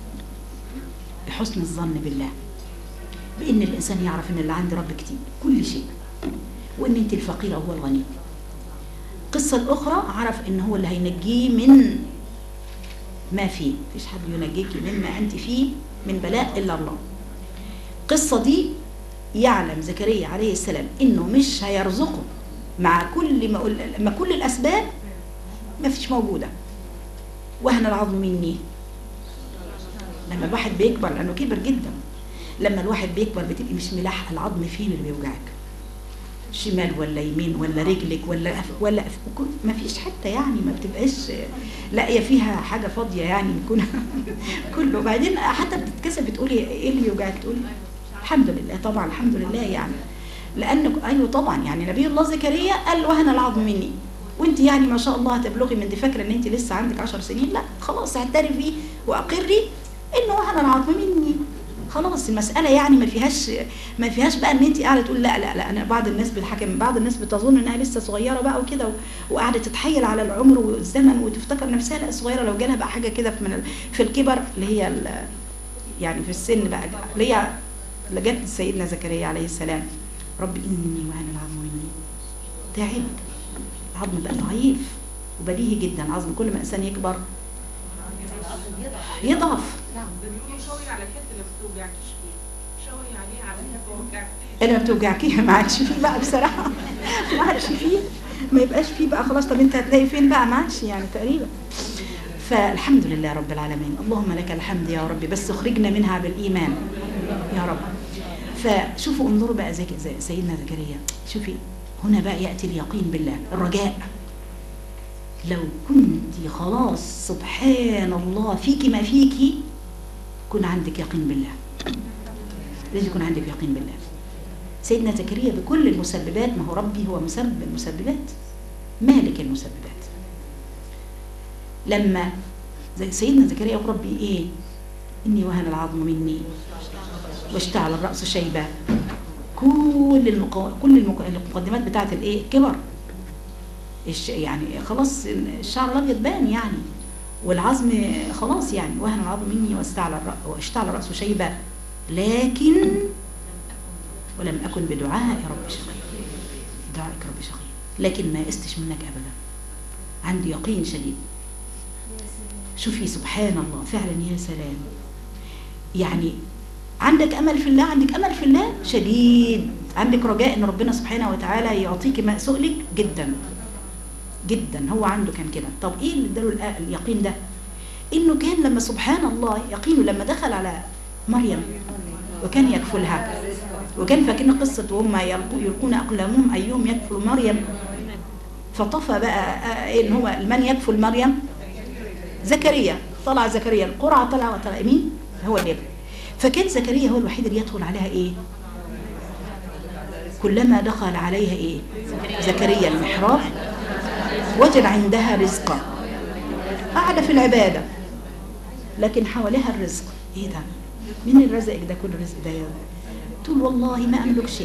بحسن الظن بالله، بإن الإنسان يعرف إن اللي عند رب كتير كل شيء، وإن أنت الفقيرة وهو الغني. القصة الأخرى عرف إن هو اللي هينجيه من ما فيه، مفيش حد ينجيك مما أنت فيه من بلاء إلا الله. القصة دي يعلم زكريا عليه السلام إنه مش هيرزقه مع كل الأسباب ما فيش موجودة. وهن العظم مني، لما الواحد بيكبر لأنه كبر جدا، لما الواحد بيكبر بتبقي مش ملاحقة العظم فين اللي بيوجعك، شمال ولا يمين ولا رجلك ولا ما فيش حتى يعني ما بتبقاش لاقيه فيها حاجه فاضيه يعني يكون كله. بعدين حتى بتتكسب بتقولي ايه اللي يوجعك، تقولي الحمد لله. طبعا الحمد لله يعني، لان ايوه طبعا يعني نبي الله زكريا قال وهن العظم مني، وانت يعني ما شاء الله هتبلغي من دي فاكره ان انت لسه عندك 10 سنين، لا خلاص اعترفي واقري انه وهن العظم مني. خلاص المسألة يعني ما فيهاش بقى ان انت قاعده تقول لا انا. بعض الناس بالحكم، بعض الناس بتظن انها لسه صغيره بقى وكده، وقاعده تتحايل على العمر والزمن وتفتكر نفسها لا صغيره. لو جالها بقى حاجه كده في الكبر اللي هي يعني في السن بقى اللي جت سيدنا زكريا عليه السلام، رب اني وهن العظم مني، تعب، العظم بقى ضعيف وبديهي جدا. العظم كل ما الانسان يكبر يضعف. على الحته اللي ما بتوجعكيش فيه، شاوري عليها على انها ما بتوجعكيش. انا ما بتوجعكيش ما عادش فيه بقى بصراحه، ما عادش فيه، ما يبقاش فيه بقى خلاص. طب انت هتلاقي فين بقى؟ ما عادش يعني تقريبا. فالحمد لله رب العالمين، اللهم لك الحمد يا ربي، بس اخرجنا منها بالايمان يا رب. فشوفوا انظروا بقى زي سيدنا زكريا، شوفي هنا بقى ياتي اليقين بالله، الرجاء. لو كنت خلاص سبحان الله فيكي ما فيكي، يكون عندك يقين بالله، لازم يكون عندك يقين بالله. سيدنا زكريا بكل المسببات، ما هو ربي هو مسبب المسببات، مالك المسببات. لما سيدنا زكريا يقول ربي ايه؟ اني وهن العظم مني واشتعل الرأس شيبة. كل المقدمات بتاعت الايه؟ كبر يعني خلاص الشعر الابيض بان يعني، والعظم خلاص يعني، وهن العظم مني واشتعل الرأس شيبة، لكن ولم أكن بدعائك رب شقيا، دعائك رب شقيا، لكن ما يئستش منك أبدا، عندي يقين شديد. شوفي سبحان الله فعلا، يا سلام، يعني عندك أمل في الله، عندك أمل في الله شديد، عندك رجاء أن ربنا سبحانه وتعالى يعطيك ما سؤلك جدا جدا. هو عنده كان كده. طب ايه اللي اداله اليقين ده؟ انه كان لما سبحان الله يقينه لما دخل على مريم وكان يكفلها، وكان فاكرين قصه وهم يلقون اقلامهم ايهم يكفل مريم، فطفى بقى ان هو من يكفل مريم؟ زكريا. طلع زكريا القرعه، طلع مين؟ هو اللي يكفل. فكان زكريا هو الوحيد اللي يدخل عليها ايه؟ كلما دخل عليها ايه؟ زكريا المحراب وجد عندها رزقا، قاعدة في العبادة لكن حواليها الرزق. ايه ده؟ مين اللي رزقك ده؟ كل الرزق ده تقول والله ما املك شيء.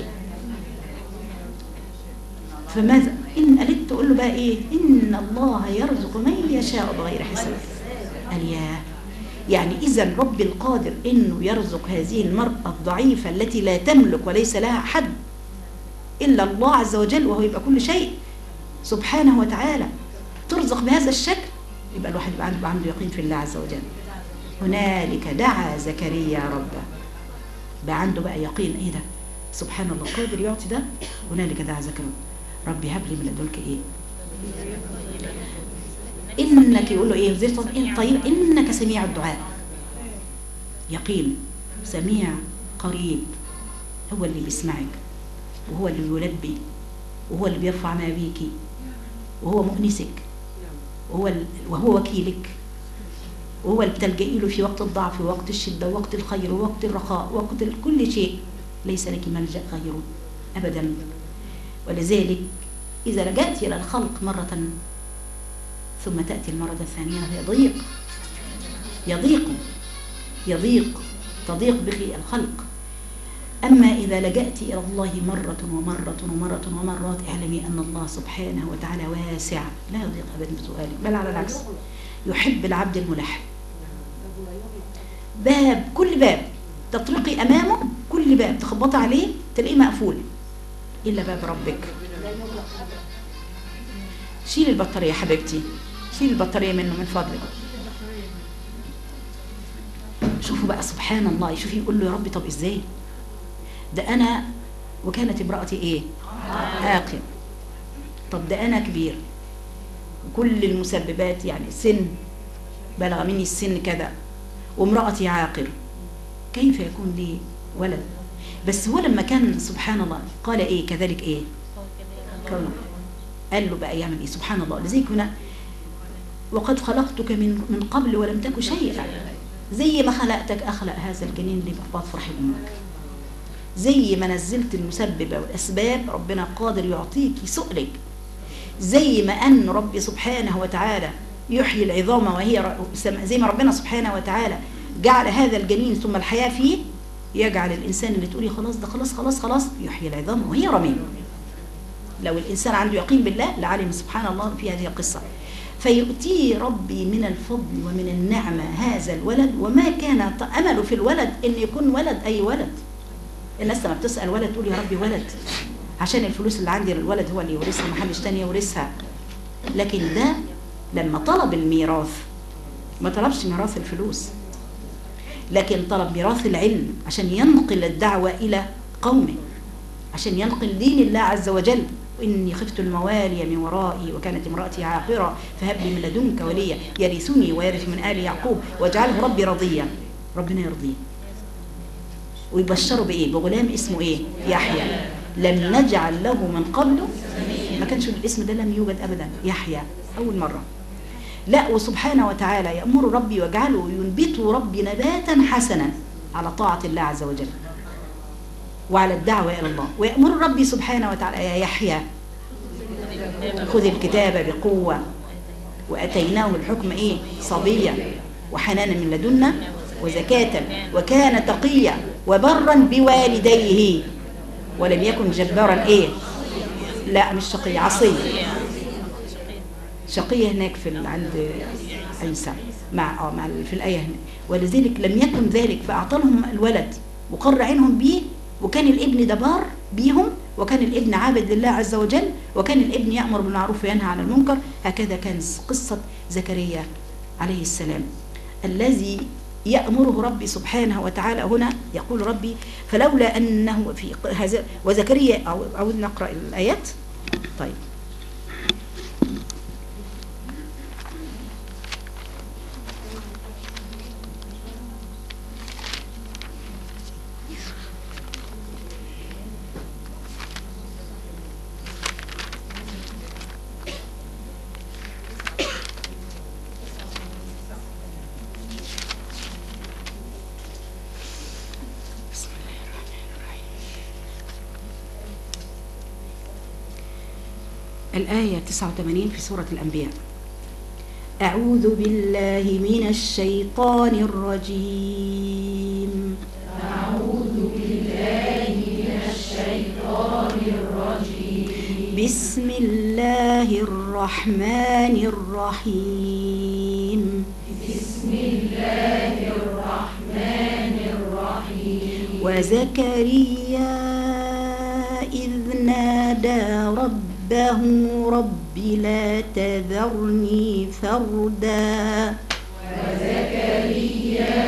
فماذا ان قالت تقول له بقى ايه؟ ان الله يرزق من يشاء بغير حساب. قال ياه، يعني اذا ربي القادر انه يرزق هذه المرأة الضعيفة التي لا تملك وليس لها حد الا الله عز وجل، وهو يبقى كل شيء سبحانه وتعالى، ترزق بهذا الشكل. يبقى الواحد يبقى عنده يقين في الله عز وجل. هنالك دعا زكريا ربه، بقى عنده بقى يقين. ايه ده؟ سبحان الله قادر يعطي ده. هنالك دعا زكريا ربي هب لي من لدنك ايه؟ انك، يقول له ايه؟ طيب انك سميع الدعاء. يقين، سميع قريب، هو اللي بيسمعك، وهو اللي يلبي، وهو اللي بيرفع ما بيكي، وهو مؤنسك، وهو وكيلك، وهو اللي بتلجئي له في وقت الضعف ووقت الشدة ووقت الخير ووقت الرخاء ووقت كل شيء. ليس لك ملجأ غيره أبدا. ولذلك إذا لجأت إلى الخلق مرة ثم تأتي المرة الثانية تضيق بك الخلق. أما إذا لجأت إلى الله مرة ومرة ومرة ومرات، اعلمي أن الله سبحانه وتعالى واسع لا يضيق أبدا بسؤالك، بل على العكس يحب العبد الملح. كل باب تطرقي أمامه، كل باب تخبطي عليه تلاقيه مقفول إلا باب ربك. شيل البطارية يا حبيبتي، شيل البطارية منه من فضلك. شوفوا بقى سبحان الله، شوفي يقول له يا ربي طب إزاي ده أنا وكانت امرأتي إيه؟ عاقر. طب ده أنا كبير وكل المسببات، يعني سن بلغ مني السن كذا، وامرأتي عاقر، كيف يكون لي ولد؟ بس هو لما كان سبحان الله قال إيه؟ كذلك إيه؟ قال له بقى يعمل إيه؟ سبحان الله. لذلك هنا وقد خلقتك من قبل ولم تك شيئا. زي ما خلقتك أخلق هذا الجنين اللي بطبط فرح أمك. زي ما نزلت المسببة والأسباب ربنا قادر يعطيك سؤلك. زي ما أن ربي سبحانه وتعالى يحيي العظام وهي زي ما ربنا سبحانه وتعالى جعل هذا الجنين ثم الحياة فيه، يجعل الإنسان اللي تقولي خلاص ده خلاص يحيي العظام وهي رميم. لو الإنسان عنده يقين بالله لعلم سبحان الله في هذه القصة. فيؤتيه ربي من الفضل ومن النعمة هذا الولد، وما كان أمله في الولد إن يكون ولد أي ولد. الناس لما بتسأل ولد تقول يا ربي ولد عشان الفلوس اللي عندي الولد هو اللي يورثها، محدش تاني يورثها. لكن ده لما طلب الميراث ما طلبش ميراث الفلوس، لكن طلب ميراث العلم عشان ينقل الدعوة إلى قومه، عشان ينقل دين الله عز وجل. وإني خفت الموالي من ورائي وكانت امرأتي عاقرة فهب لي من لدنك وليا يرثني ويرث من آل يعقوب واجعله ربي رضيا. ربنا يرضيه ويبشره بإيه؟ بغلام اسمه إيه؟ يحيى. لم نجعل له من قبله، ما كانش الاسم ده لم يوجد أبدا، يحيى أول مرة. لا، وسبحانه وتعالى يأمر ربي واجعله ينبت ربي نباتا حسنا على طاعة الله عز وجل وعلى الدعوة إلى الله. ويأمر ربي سبحانه وتعالى يا يحيى خذ الكتاب بقوة وأتيناه الحكم إيه؟ صبيا وحنانا من لدنا وزكاة وكان تقيا وبرا بوالديه ولم يكن جبارا إيه؟ لا مش شقي، عصي. شقية هناك عند عيسى مع في الآية هنا. ولذلك لم يكن ذلك فأعطى لهم الولد وقر عينهم به، وكان الابن دبار بيهم، وكان الابن عابد لله عز وجل، وكان الابن يأمر بالمعروف وينهى عن المنكر. هكذا كان قصة زكريا عليه السلام الذي يأمره ربي سبحانه وتعالى. هنا يقول ربي فلولا أنه في هذا وزكريا أو نقرأ الآيات. طيب الآية 89 في سورة الأنبياء. أعوذ بالله من الشيطان الرجيم. أعوذ بالله من الشيطان الرجيم. بسم الله الرحمن الرحيم. بسم الله الرحمن الرحيم. وزكريا إذ نادى ربه رب لا تذرني فردا. وزكريا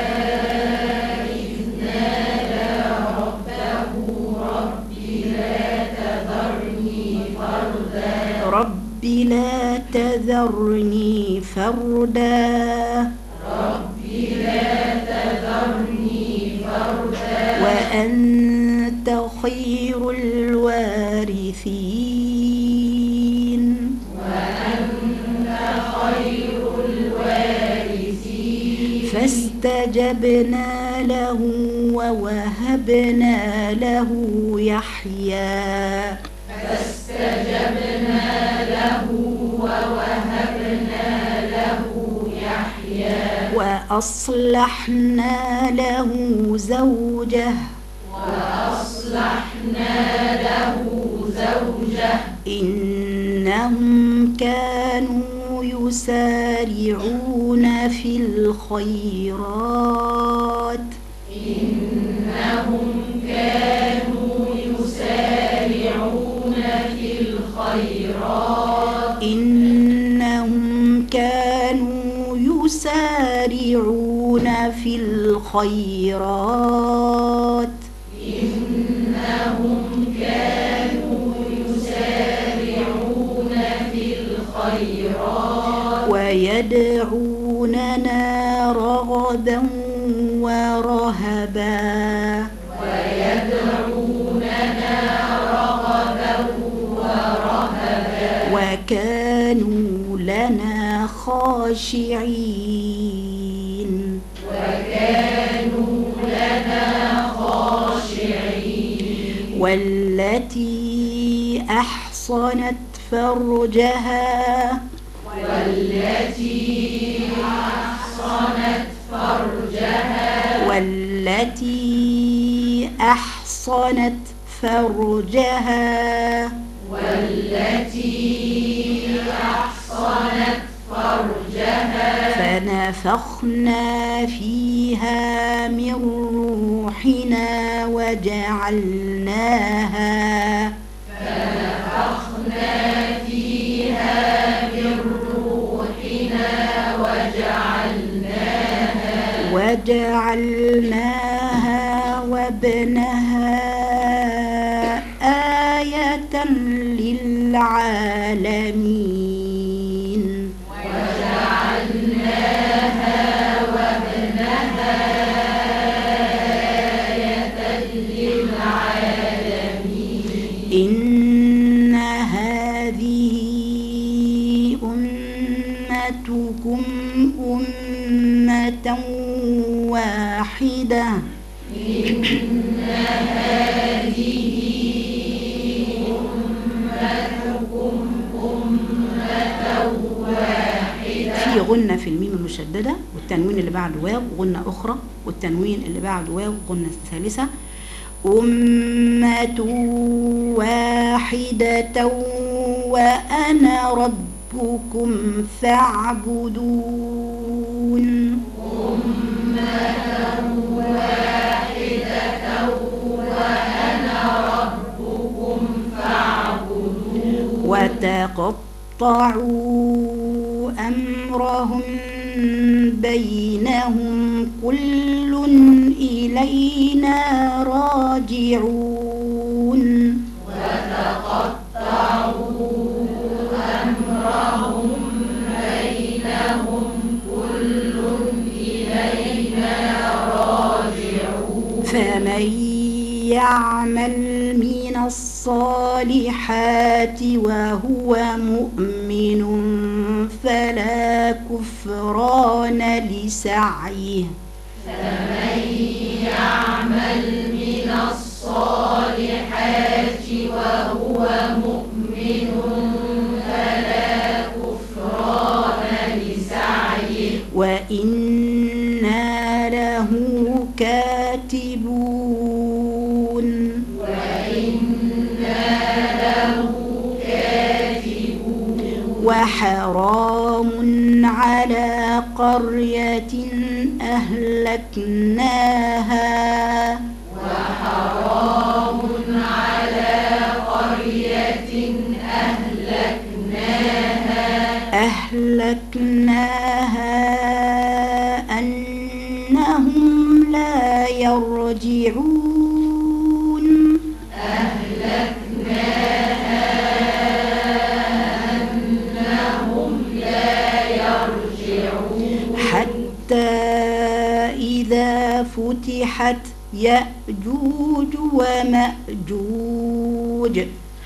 إذ نادى ربه رب لا تذرني فردا. رب لا تذرني فردا. رب لا تذرني فردا. وأنت خير الوارثين. وأنت خير الوارثين. فاستجبنا له ووهبنا له يحيى. فاستجبنا له ووهبنا له يحيى. وأصلحنا له زوجه. وأصلحنا له زوجه. إنهم كانوا يسارعون في الخيرات. إنهم كانوا يسارعون في الخيرات. إنهم كانوا يسارعون في الخيرات. إنهم كانوا يسارعون في الخيرات. ويدعوننا رغبا ورهبا. ويدعوننا رغبا ورهبا. وكانوا لنا خاشعين. وكانوا لنا خاشعين. والتي أحصنت فرجها. والتي أحصنت فرجها. والتي أحصنت فرجها. والتي أحصنت فرجها. فنفخنا فيها من روحنا وجعلناها. فنفخنا فيها من روحنا وجعلناها وابنها آية للعالمين. وجعلناها وابنها آية للعالمين. إن هذه أمتكم أمة واحدة. إن هذه أمتكم أمة واحدة. في غنة في الميم المشددة، والتنوين اللي بعد واو غنة أخرى، والتنوين اللي بعد واو غنة ثالثة. أمة واحدة وأنا ربكم فاعبدون. أمة واحدة وأنا ربكم فاعبدون. وتقطعوا أمرهم بينهم كل إلينا راجعون. وتقطعوا أمرهم بينهم كل إلينا راجعون. فمن يعمل من الصالحات وهو مؤمن فلا كفران لسعيه. فمن يعمل من الصالحات وهو مؤمن كاتبون وحرام على قرية أهلكناها أنهم لا يرجعون حتى إذا فتحت يأجوج ومأجوج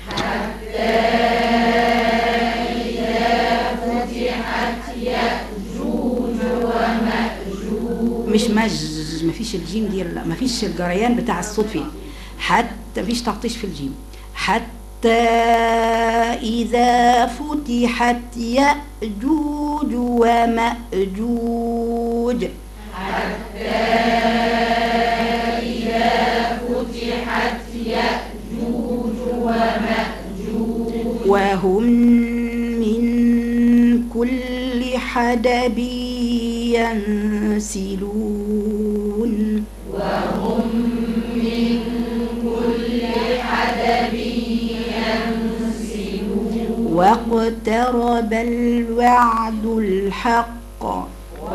مش ما فيش الجيم دي، لا ما فيش الجريان بتاع الصوت فيه، حتى فيش تعطيش في الجيم. حتى إذا فتحت يأجوج ومأجوج وهم من كل حدب ينسلون واقترب الوعد الحق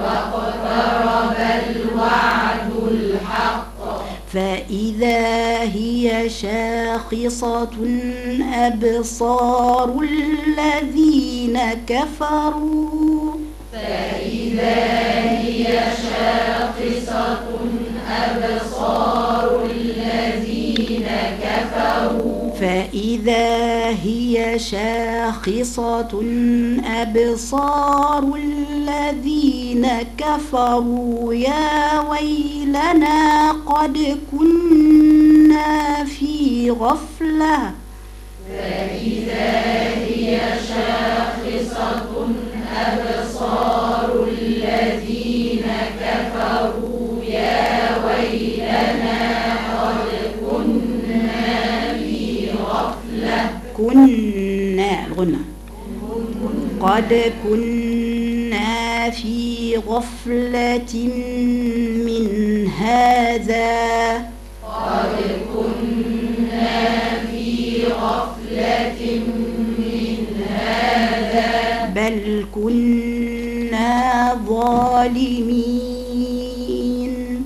فإذا هي شاخصة أبصار الذين كفروا يا ويلنا قد كنا في غفلة كنا الغنى قد كنا في غفلة من هذا بل كنا ظالمين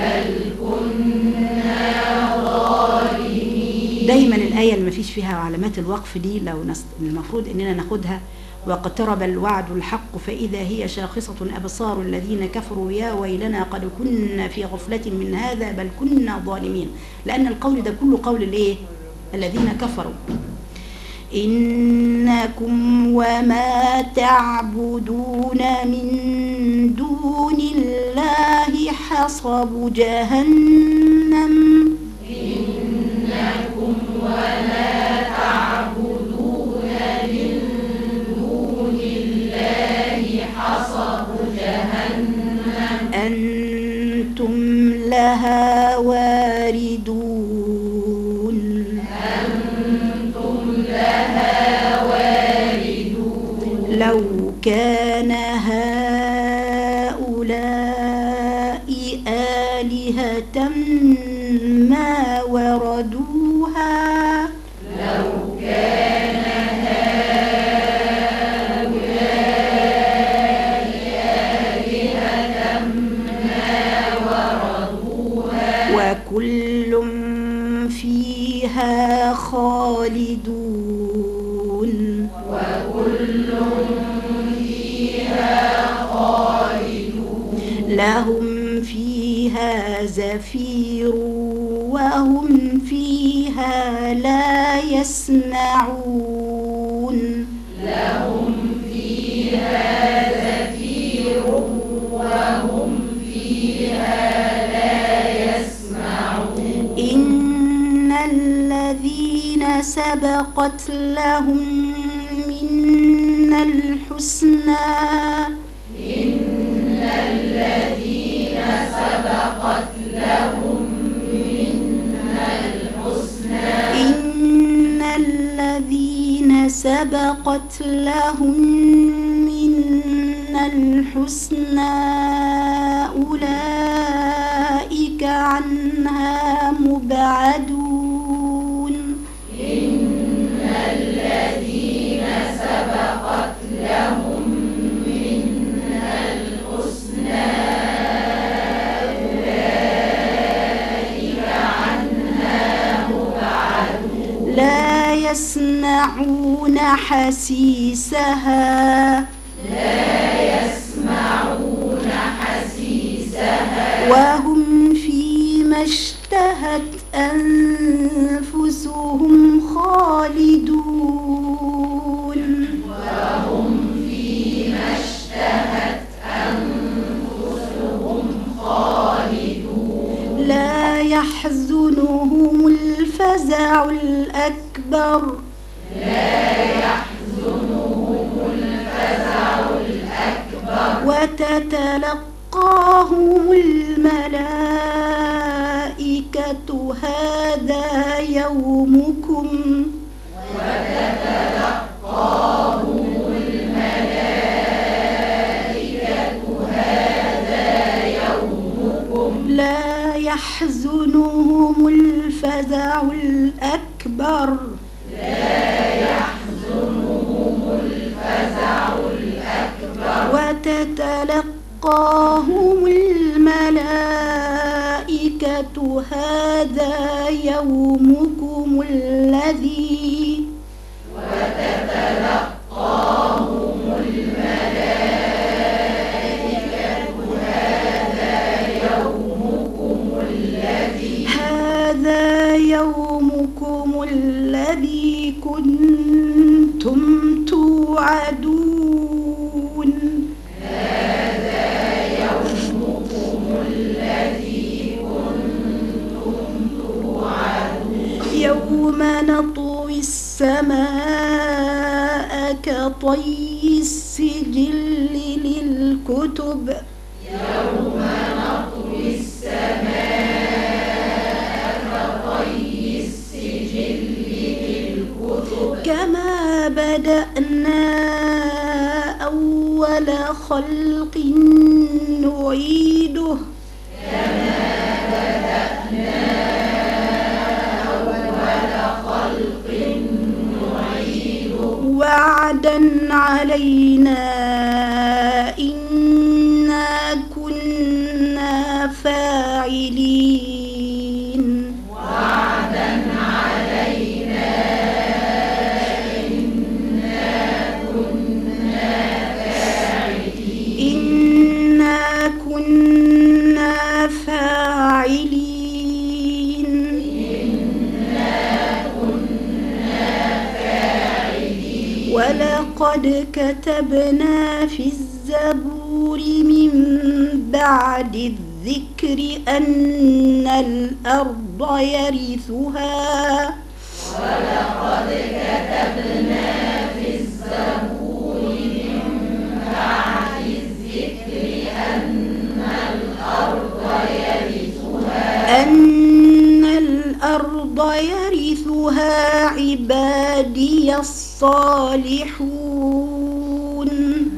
دايما الآية اللي ما فيش فيها علامات الوقف دي لو المفروض إننا ناخدها. واقترب الوعد الحق فإذا هي شاخصة أبصار الذين كفروا يا ويلنا قد كنا في غفلة من هذا بل كنا ظالمين، لأن القول ده كله قول الإيه؟ الذين كفروا. إنكم وما تعبدون من دون الله حصب جهنم أنتم لها واردون لو كان هؤلاء آلهة ما وردوها وكل فيها خالدون لهم فيها زفير وهم فيها لا يسمعون إن الذين سبقت لهم منا الحسنى سبقت لهم منا الحسنى أولئك عنها مبعدون إن الذين سبقت لهم منا الحسنى أولئك عنها مبعدون لا يسمعون حسيسها وهم فيما اشتهت أنفسهم خالدون لا يحزنهم الفزع الأكبر وتتلقاهم الملائكة هذا يومكم لا يحزنهم الفزع الأكبر وتتلقاهم الملائكة هذا يومكم الذي هذا يومكم الذي كنتم توعدون يوم نطوي السماء كطي السجل للكتب كما بدأنا أول خلق نعيده وعدا علينا إنا كنا فاعلين إنا كنا فاعلين ولقد كتبنا في الزبور من بعد الذكر أن الأرض يرثها أن الأرض يرثها عبادي الصالحون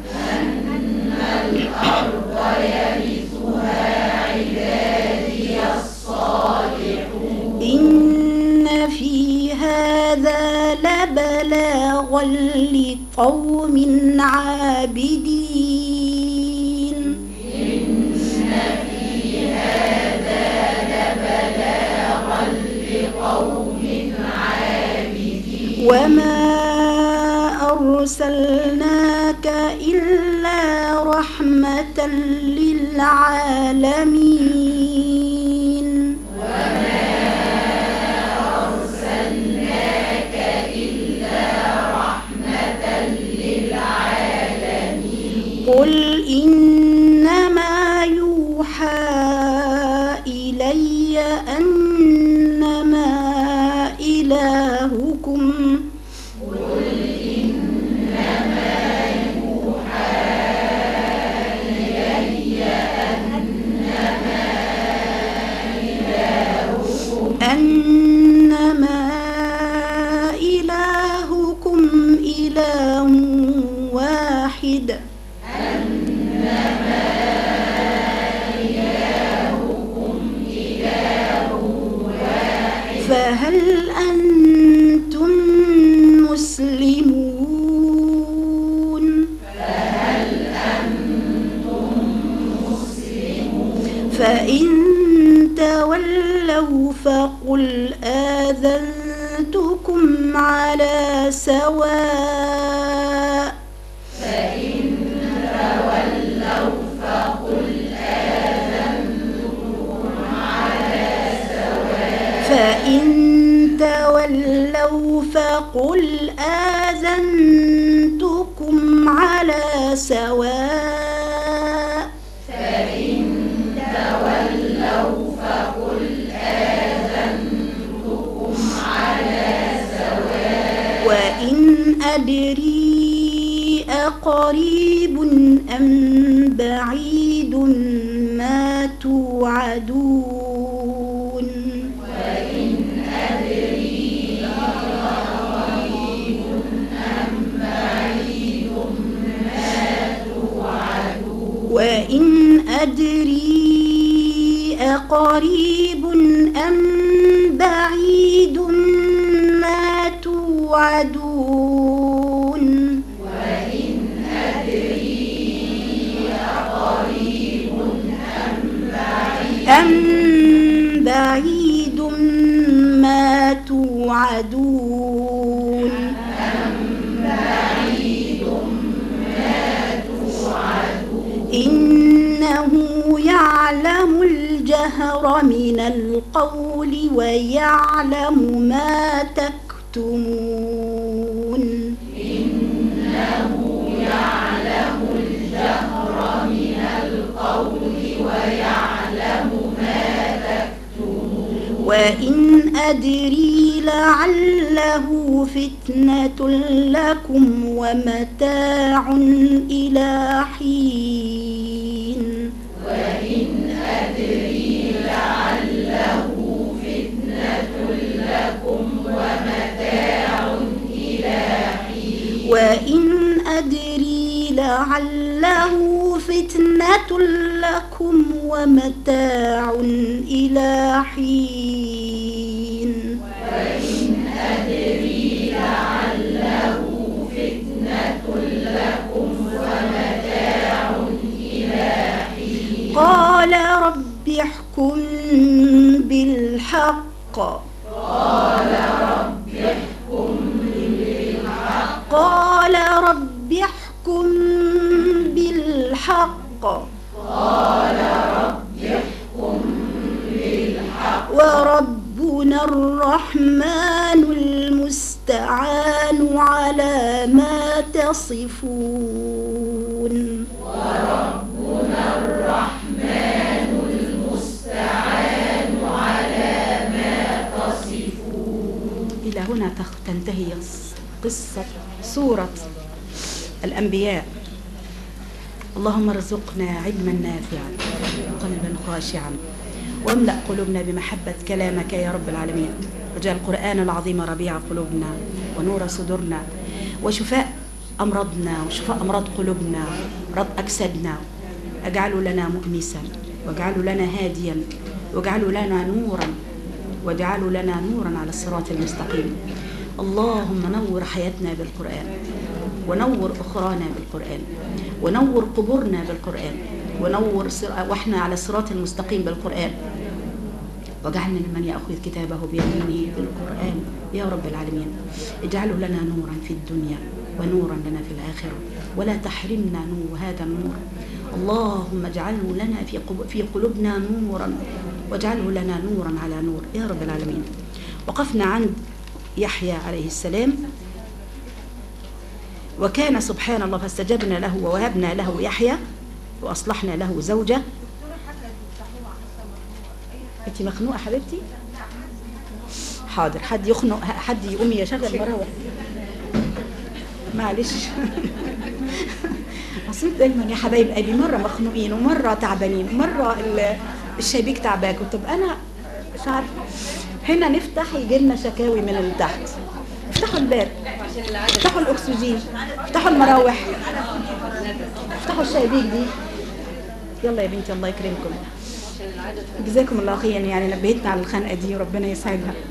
إن في هذا لبلاغا لقوم عابدين وما أرسلناك إلا رحمة للعالمين قل إنما يوحى إلي أنما إلهكم أنما إلهكم إله فهل أنتم مسلمون فإن تولوا فقل آذنتكم على سواء فإن تولوا فقل آذنتكم على سواء وإن أدري أقريب أم بعيد ما توعدون وإن أدري أقريب أم بعيد ما توعدون أم بعيد ما توعدون إنه يعلم الجهر من القول ويعلم ما تكتمون وإن أدري لعله فتنة لكم ومتاع إلى حين وإن أدري لعله فتنة لكم ومتاع إلى حين قال رب احكم بالحق قال رب احكم بالحق وربنا الرحمن المستعان على ما تصفون إلى هنا تنتهي قصة سورة الأنبياء. اللهم ارزقنا علما نافعا وقلبا خاشعا واملأ قلوبنا بمحبة كلامك يا رب العالمين، واجعل القرآن العظيم ربيع قلوبنا ونور صدورنا وشفاء أمراضنا وشفاء أمراض قلوبنا أمراض أجسادنا. اجعله لنا مؤنسا واجعله لنا هاديا واجعله لنا نورا واجعله لنا نورا على الصراط المستقيم. اللهم نور حياتنا بالقرآن ونور أخرانا بالقرآن ونور قبورنا بالقرآن ونور واحنا على الصراط المستقيم بالقرآن، واجعلنا ممن يأخذ كتابه بيمينه بالقرآن يا رب العالمين. اجعله لنا نورا في الدنيا ونورا لنا في الآخرة، ولا تحرمنا نور هذا النور. اللهم اجعله لنا في قلوبنا نورا واجعله لنا نورا على نور يا رب العالمين. وقفنا عند يحيى عليه السلام، وكان سبحان الله فاستجبنا له ووهبنا له يحيى وأصلحنا له زوجة. أنت مخنوقة حبيبتي؟ حاضر، حد يخنق، حد يقوم يشغل مروح، معلش. أصل دايما يا حبايب قلبي مرة مخنوقين ومرة تعبانين ومرة الشبيك تعباك. طب أنا مش عارفة، هنا نفتح يجي لنا شكاوي من تحت. افتحوا الباب، افتحوا الأكسجين، افتحوا المراوح، افتحوا الشبيك دي. يلا يا بنتي الله يكرمكم، جزاكم الله خيرا، يعني نبهتنا على الخنقة دي وربنا يسعدها.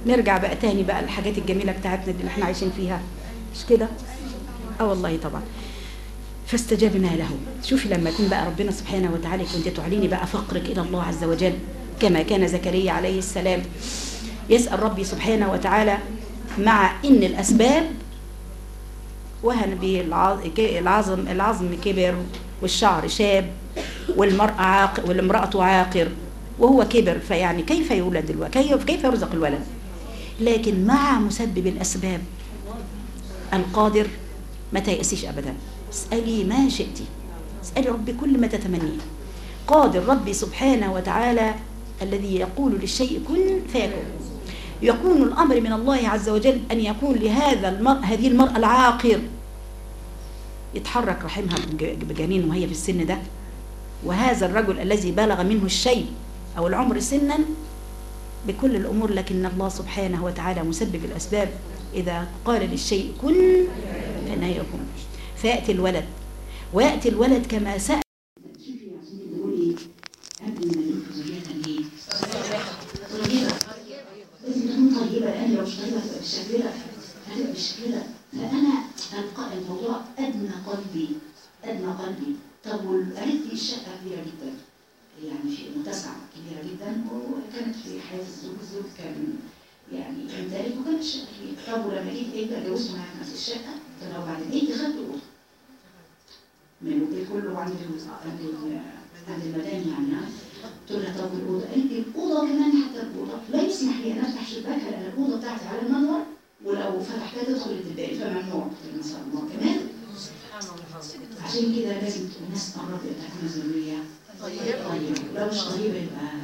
نرجع بقى تاني بقى الحاجات الجميلة بتاعتنا اللي احنا عايشين فيها، مش كده؟ والله طبعا. فاستجبنا له. شوفي لما يكون بقى ربنا سبحانه وتعالى كنت تعلني بقى فقرك إلى الله عز وجل كما كان زكريا عليه السلام يسأل ربي سبحانه وتعالى، مع إن الأسباب وهن به العظم كبر والشعر شاب والامرأة عاقر وهو كبر، فيعني كيف يولد الولد؟ كيف يرزق الولد؟ لكن مع مسبب الأسباب القادر ما تيأسيش أبدا. اسألي ما شئتي، اسألي ربي كل ما تتمنيه. قادر ربي سبحانه وتعالى الذي يقول للشيء كن فيكون. يكون الأمر من الله عز وجل أن يكون هذه المرأة العاقر يتحرك رحمها بجنين وهي في السن ده، وهذا الرجل الذي بلغ منه الشيء أو العمر سنا بكل الأمور، لكن الله سبحانه وتعالى مسبب الأسباب. إذا قال للشيء كن فإنه يكون، فيأتي الولد ويأتي الولد كما سأل. شوفي عشان تقولي قبل ما ننفذ زوجيتها ليه؟ طيبة، لازم تكون طيبة، لأن لو مش طيبة هتبقى بالشكل ده، هتبقى بالشكل ده. فأنا ألقى الموضوع أدنى قلبي. طب قالت لي الشقة كبيرة جدا، يعني في متسعة كبيرة جدا، وكانت في حياة الزوج كان يعني يمتلك وكانت الشقة كبيرة. طب ولما جيت إيه اتجوزت معايا نفس الشقة، طب وبعدين إيه خدت أوضة من البيت كله عند المدام يعني. قلت لها طب الأوضة، قالت لي الأوضة كمان حتى الأوضة لا يسمح لي أن أفتح شباكها لأن الأوضة بتاعتي على المنور، ولو فتحتها تدخل الدبان فممنوع. ما شاء الله كمان. عشان كده لازم الناس تقرب تكون زوجية طيبة، لو مش طيبة يبقى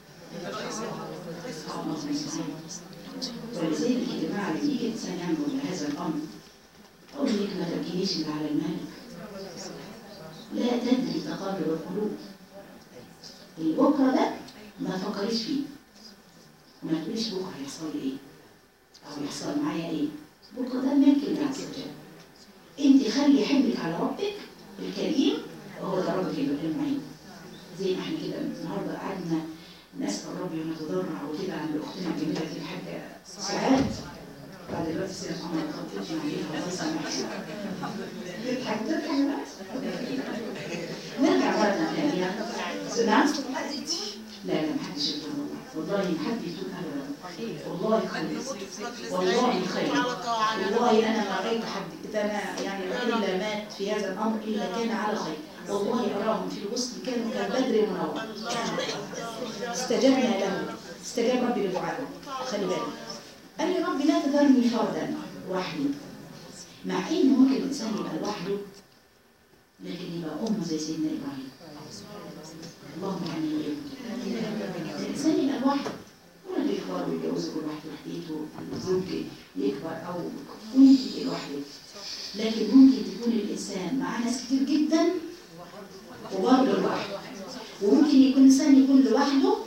ولذلك يا جماعة لما يجي الإنسان ينظر لهذا الأمر أقول لك ما تركنيش إلا على المالك، لا تدري تقلب القلوب. بكرة ده ما تفكريش فيه، وما تقوليش بكرة هيحصل لي إيه أو يحصل معايا إيه. بكرة ده ملك الله عز وجل. أنت خلي حملك على ربك الكريم، وهو ده ربك المعين. زي ما احنا كده النهارده قعدنا نسأل ربي ونتضرع وكده عند أختنا الجميلة دي الحاجة سعاد. بعد دلوقتي سيدنا محمد ما تخطيتش عليها الله يسامحها. تضحك نرجع مرة ثانية. سمعت؟ لا محدش يقول والله محد يقول أبدا. والله خير، والله خير، والله أنا ما رأيت حد أنا يعني إلا مات في هذا الأمر إلا كان على خير. والله أراهم في الوسط كانوا كالبدر المنور. استجبنا له، استجاب ربي لدعائه. خلي بالك، قال لي ربي لا تذرني فردا وحدي، مع إن ممكن الإنسان يبقى لوحده لكن يبقى أمه زي سيدنا إبراهيم. اللهم عني وإياكم. الإنسان يبقى لوحده، ولا يكبر ويتجوز كل واحد لوحده، الزوج يكبر أو وأنت تبقي لوحدك. لكن ممكن تكون الإنسان مع ناس كتير جدا وبرضه لوحده، وممكن يكون إنسان يكون لوحده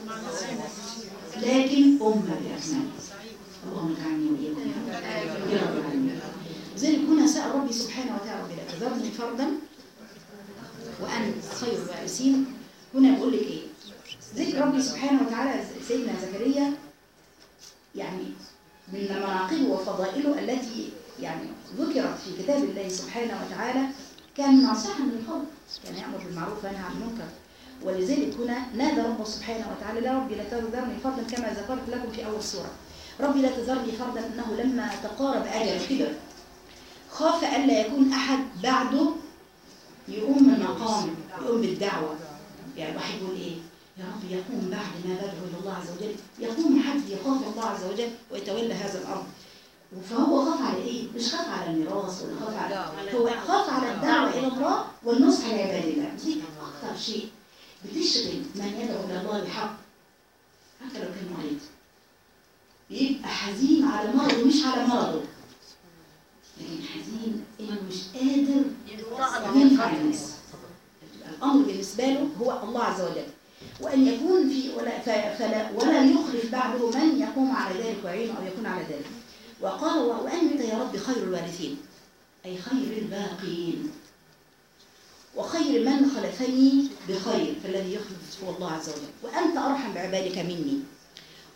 لكن أمة بأكمله. اللهم عني وإياكم يا رب العالمين. لذلك هنا سأل ربي سبحانه وتعالى ربي لا تذرني فردا وأنت خير الوارثين. هنا بقول لك إيه؟ ذكر ربي سبحانه وتعالى سيدنا زكريا يعني من مناقبه وفضائله التي يعني ذكرت في كتاب الله سبحانه وتعالى. كان ناصحا للخلق، كان يأمر بالمعروف وينهى عن المنكر. ولذلك هنا نادى ربه سبحانه وتعالى لا ربي لا تذرني فردا كما ذكرت لكم في أول سورة. ربي لا تذرني فردا أنه لما تقارب أجل كبر خاف ألا يكون أحد بعده يقوم من مقام يقوم بالدعوة. يعني الواحد يقول إيه؟ يا رب يقوم بعد ما بدعو إلى الله عز وجل، يقوم حد يخاف الله عز وجل ويتولى هذا الأمر. فهو خاف على إيه؟ مش خاف على الميراث ولا خاف على، هو خاف على الدعوة إلى الله والنصح لعباد الله. دي أكثر شيء بتشغل من يدعو إلى الله بحق حتى لو كان مريض. بيبقى حزين على مرضه مش على مرضه، لكن حزين إنه مش قادر ينفع الناس. الأمر بالنسبة له هو الله عز وجل، وأن يكون في ولا يخلف بعده من يقوم على ذلك ويعينه أو يكون على ذلك. وقال وأنت يا رب خير الوارثين، أي خير الباقين، وخير من خلفني بخير، فالذي يخلف هو الله عز وجل، وأنت أرحم بعبادك مني.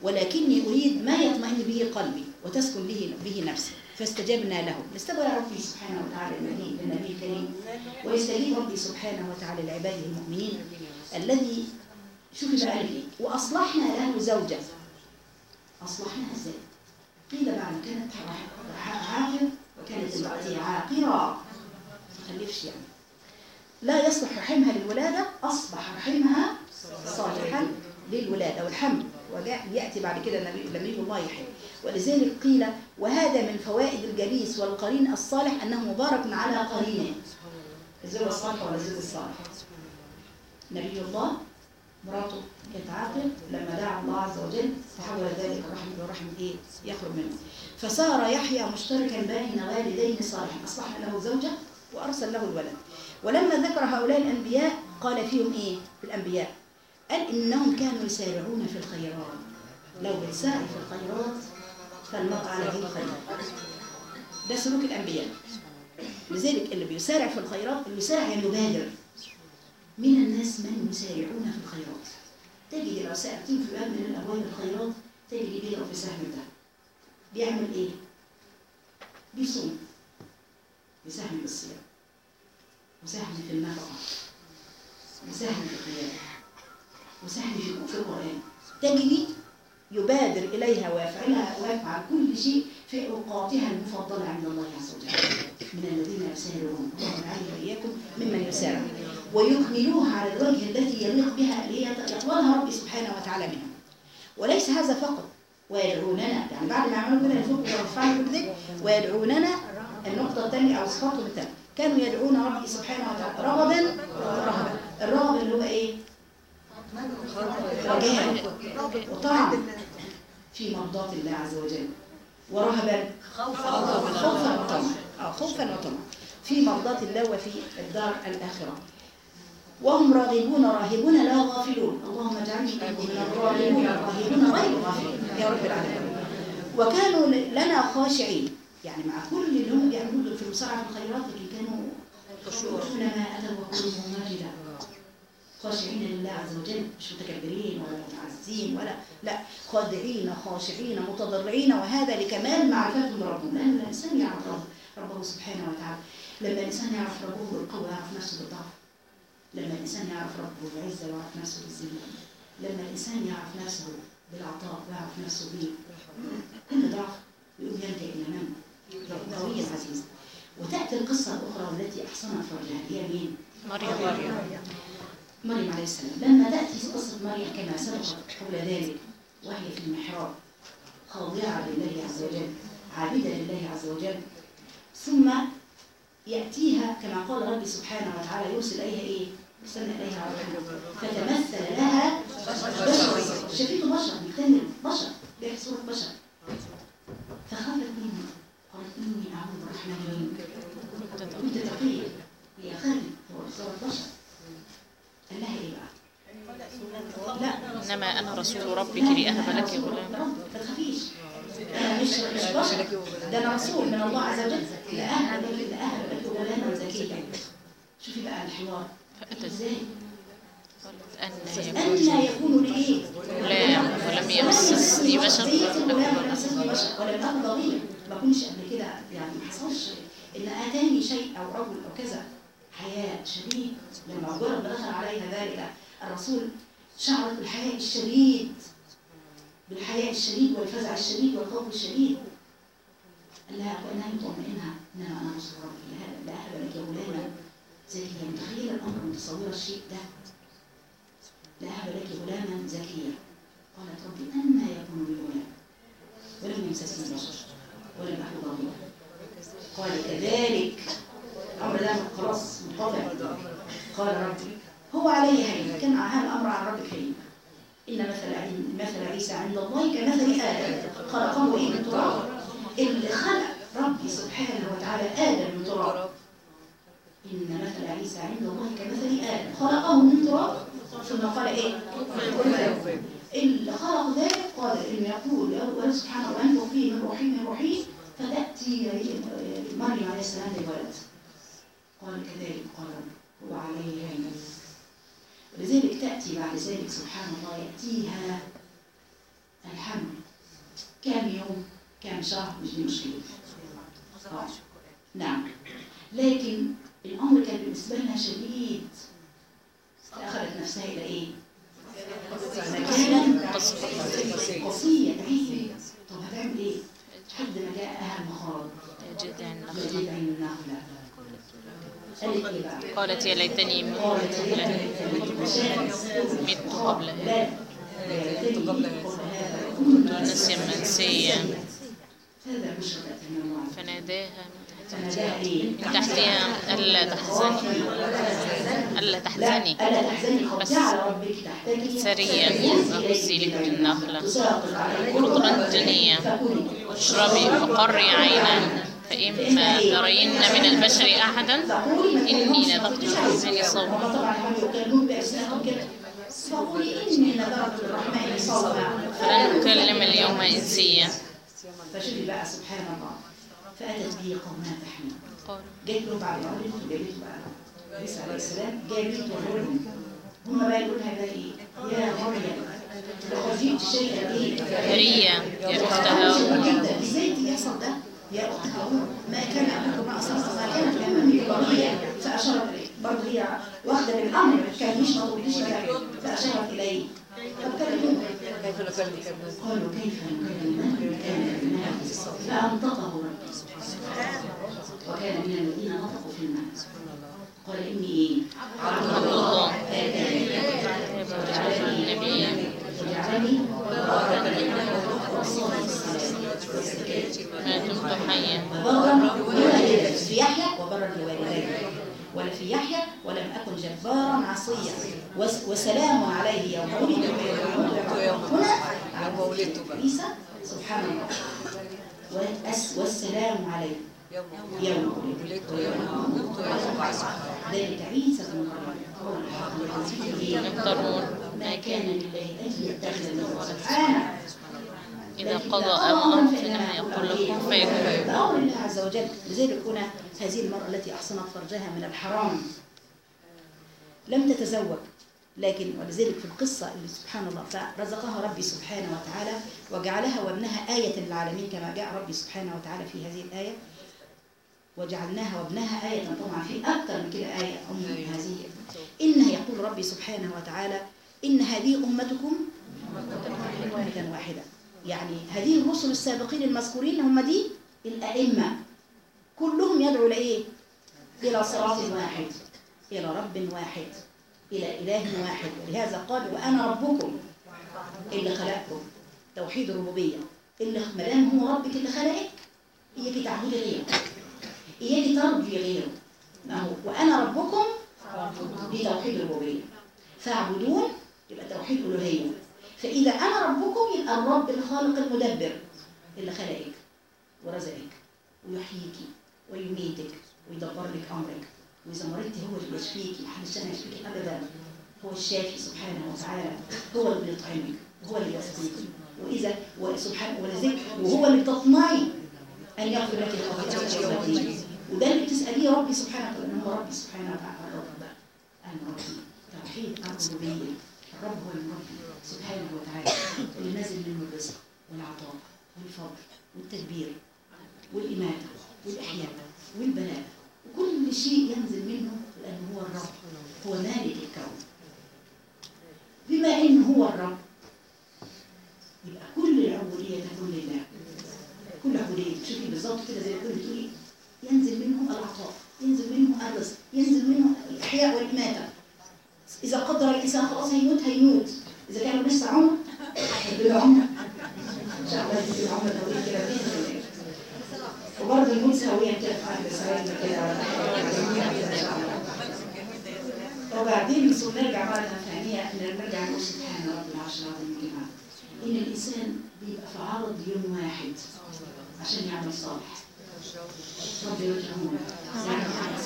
ولكني أريد ما يطمئن به قلبي وتسكن به نفسي. فاستجبنا له. استجاب ربي سبحانه وتعالى للنبي الكريم، ويستجيب ربي سبحانه وتعالى لعباده المؤمنين الذي شوفي بقى لي وأصلحنا له زوجة. أصلحناها ازاي؟ قيل بعد كانت عاقر وكانت دلوقتي عاقرة ما تخلفش يعني لا يصلح رحمها للولادة، أصبح رحمها صالحا للولادة والحمل. وجاء يأتي بعد كده نبي الله يحيى. ولذلك قيل وهذا من فوائد الجليس والقرين الصالح أنه مبارك على قرينه. الزوج الصالح ولا الزوج الصالح؟ نبي الله مراته كانت عاقل، لما دعا الله عز وجل تحول ذلك الرحم والرحم ايه يخرج منه. فصار يحيى مشتركا بين والدين صالحين، اصلحنا له زوجه وارسل له الولد. ولما ذكر هؤلاء الانبياء قال فيهم ايه في الانبياء؟ قال انهم كانوا يسارعون في الخيرات. لو بتسارع في الخيرات فالمرء على دين الخير. ده سلوك الانبياء. لذلك اللي بيسارع في الخيرات، اللي يسارع يعني يبادر. من الناس من يسارعون في الخيرات. تجد لو سألتين في باب من الأبواب الخيرات تجد بيضرب في سهم ده. بيعمل إيه؟ بيصوم بسهم بالصيام، وسهم في النفقة، وسهم في القيام، وسهم في القرآن. تجد يبادر إليها ويفعل كل شيء في أوقاتها المفضلة عند الله عز وجل. من الذين يسارعون، اللهم اجعلنا وإياكم ممن يسارع، ويكملوها على الوجه التي يليق بها اللي يطلبها ربي سبحانه وتعالى منهم. وليس هذا فقط، ويدعوننا، يعني بعد ما عملوا كده يفوقوا ويرفعوا كده ويدعوننا. النقطة الثانية أو صفاتهم الثانية كانوا يدعون ربي سبحانه وتعالى رغبا ورهبا. الرغب اللي هو إيه؟ رجاء وطمع في مرضاة الله عز وجل، ورهبا خوفا وطمعا، خوفا وطمعا في مرضاة الله وفي الدار الآخرة. وهم راغبون راهبون لا غافلون. اللهم اجعلني من الراغبون الراهبون غير غافلين يا رب العالمين. وكانوا لنا خاشعين، يعني مع كل اللي هم بيعملوه في المسارعة في الخيرات، لكن كانوا يخشعون ما أتوا وقلوبهم واجدة خاشعين لله عز وجل، مش متكبرين ولا متعزين ولا لا، خاضعين خاشعين متضرعين. وهذا لكمال معرفتهم بربهم، لأن الإنسان يعرف ربه سبحانه وتعالى. لما الإنسان يعرف ربه بالقوة يعرف نفسه بالضعف. لما الإنسان يعرف ربه بالعزة يعرف نفسه بالذلة. لما الإنسان يعرف نفسه بالعطاء يعرف نفسه كل ضعف يقوم يلجأ إلى من؟ رب قوي عزيز. وتأتي القصة الأخرى التي أحصنت فرجها هي مين؟ مريم عليه السلام. لما تأتي قصة مريم كما سبق قبل ذلك وهي في المحراب خاضعة لله عز وجل عابدة لله عز وجل، ثم يأتيها كما قال ربي سبحانه وتعالى يرسل إليها إيه؟ يرسل إليها روحا فتمثل لها بشر، شفيته بشر مكتمل بشر بيحكي صورة بشر. فخافت منه قالت إني أعوذ بالرحمن منك كنت تقية. هي خافت صورة بشر. قال لها إيه بقى؟ لا إنما أنا رسول ربك لأهب لك غلاما. ما تخافيش، أنا مش بشر، ده أنا رسول من الله عز وجل لأهب لك غلاما زكيا. شوفي بقى الحوار إزاي؟ أن يكون لإيه؟ غلام ولم يمسسني بشر ولم أكن ضغيا. ما كنتش قبل كده يعني ما حصلش إن أتاني شيء أو رجل أو كذا. حياء شديد. لما مجرد دخل عليها ذلك الرسول شعرت بالحياء الشديد، بالحياء الشديد والفزع الشديد والخوف الشديد. قال لها وأنها يطمئنها إنما أنا رسول ربي لأهب لك غلاما زكيا. متخيلة الأمر، متصورة الشيء ده، لأهب لك غلاما زكيا. قالت ربي أنى يكون لي غلام ولم يمسسني بشر ولم أكن ضغيا. قال كذلك الأمر ده خلاص منقطع. قال ربي هو علي هين، كان هذا الأمر عن ربك هين. إن مثل عيسى عند الله كمثل آدم خلقه إيه من تراب. اللي خلق ربي سبحانه وتعالى آدم من تراب. إن مثل عيسى عند الله كمثل آدم خلقه من تراب ثم قال إيه؟ اللي خلق ذلك قال إن يقول يا سبحانه وأنفخ فيه من روحي فتأتي مريم عليه السلام لولد. قال كذلك قال هو عليه هين. ولذلك تأتي بعد ذلك سبحان الله يأتيها الحمل كام شهر مش دي مشكلة. نعم. لكن الأمر كان بالنسبة لها شديد. أخذت نفسها إلى إيه؟ مكانا قصية بعيد. طب هتعمل إيه؟ حد ما جاءها المخاض جذع جذع النخلة. قالت إيه بقى؟ قالت يا ليتني مت قبل هذا كنت نسيا منسيا فناداها من تحتها ألا تحزني بس سريا وهزي لك النخلة رطبا جنيا واشربي وقري عينا فإما ترين من البشر أحدا إني نذرت للرحمن صوما فلن أكلم اليوم إنسيا. فشوفي بقى سبحان الله. فأتت به قومها تحمل. جت له بعد عمر جابته بقى عيسى عليه السلام جابته وحولهم. هم بقى يقولوا لها بقى إيه؟ يا مريم لقد جئت شيئا إيه؟ فريا يا أخت هارون. إزاي يحصل ده؟ يا أخت هارون ما كان أبوكم أصلا ما كانت أمامك بغية فأشارت إليه. برضه هي واخدة بالأمر ما كانش مطلوبيش فأشارت إليه. قالوا كيف نكلم من كان فأنطقه ربي وكان من الذين نطقوا في الماء. قال إني عبد الله وجعلني ما دمت حيا وبرا في يحيى وبرا بوالديه ولا في يحيى ولم أكن جبارا عصيا وسلام عليه يوم ولد هنا ولدت عيسى سبحان الله والسلام عليه يوم ولدت ذلك عيسى بن مريم يفترون ما كان لله أن يتخذ من ولد سبحانه إذا قضى أمرا فإنما يقول له كن فيكون. بأمر الله عز وجل. لذلك هنا هذه المرأة التي أحصنت فرجها من الحرام لم تتزوج، لكن ولذلك في القصة اللي سبحان الله فرزقها ربي سبحانه وتعالى وجعلها وابنها آية للعالمين كما جاء ربي سبحانه وتعالى في هذه الآية وجعلناها وابنها آية. طبعا في أكثر من كده آية هذه إنها يقول ربي سبحانه وتعالى إن هذه أمتكم أمة واحدة. يعني هذه الرسل السابقين المذكورين هم دي الأئمة كلهم يدعو لإيه؟ إلى صراط واحد، إلى رب واحد، إلى إله واحد. ولهذا قال وأنا ربكم اللي خلقكم. توحيد الربوبية اللي مدام هو ربك اللي خلقك إياكي تعبدي غيره، إياكي ترجي غيره. ما هو وأنا ربكم دي توحيد الربوبية، فاعبدون يبقى توحيد الألوهية. فإذا أنا ربكم يبقى الرب الخالق المدبر اللي خلقك ورزقك ويحييكي ويميتك ويدبر لك أمرك، وإذا مرضتي هو اللي يشفيكي، محدش تاني يشفيكي أبدا. هو الشافي سبحانه وتعالى، هو اللي يطعمك وهو اللي يسقيكي، وإذا وسبحانه ولذلك وهو اللي تطمعي أن يغفر لك خطيئتك. وده اللي بتسأليه ربي سبحانه وتعالى، إن هو ربي سبحانه وتعالى الرب بقى المربي. توحيد الربوبية، الرب هو المربي سبحانه وتعالى اللي نازل منه الرزق والعطاء والفضل والتدبير والإماتة والإحياء والبلاء وكل شيء ينزل منه، لأنه هو الرب، هو مالك الكون. بما إنه هو الرب يبقى كل العبودية تكون لله، كل عبودية. شوفي بالظبط كده زي ما كنت بتقولي ينزل منه العطاء، ينزل منه الرزق، ينزل منه الإحياء والإماتة. إذا قدر الإنسان خلاص هيموت، إذا كان لسه عمر هيديله عمر إن شاء الله، هيديله عمر طويل كده بإذن. وبرضه الموت سويا كده في قلب سويا كده. وبعدين نرجع مرة ثانية نرجع نقول سبحان رب العرش العظيم الجمال. إن الإنسان بيبقى في عرض يوم واحد عشان يعمل صالح. ربي يرحمه يعني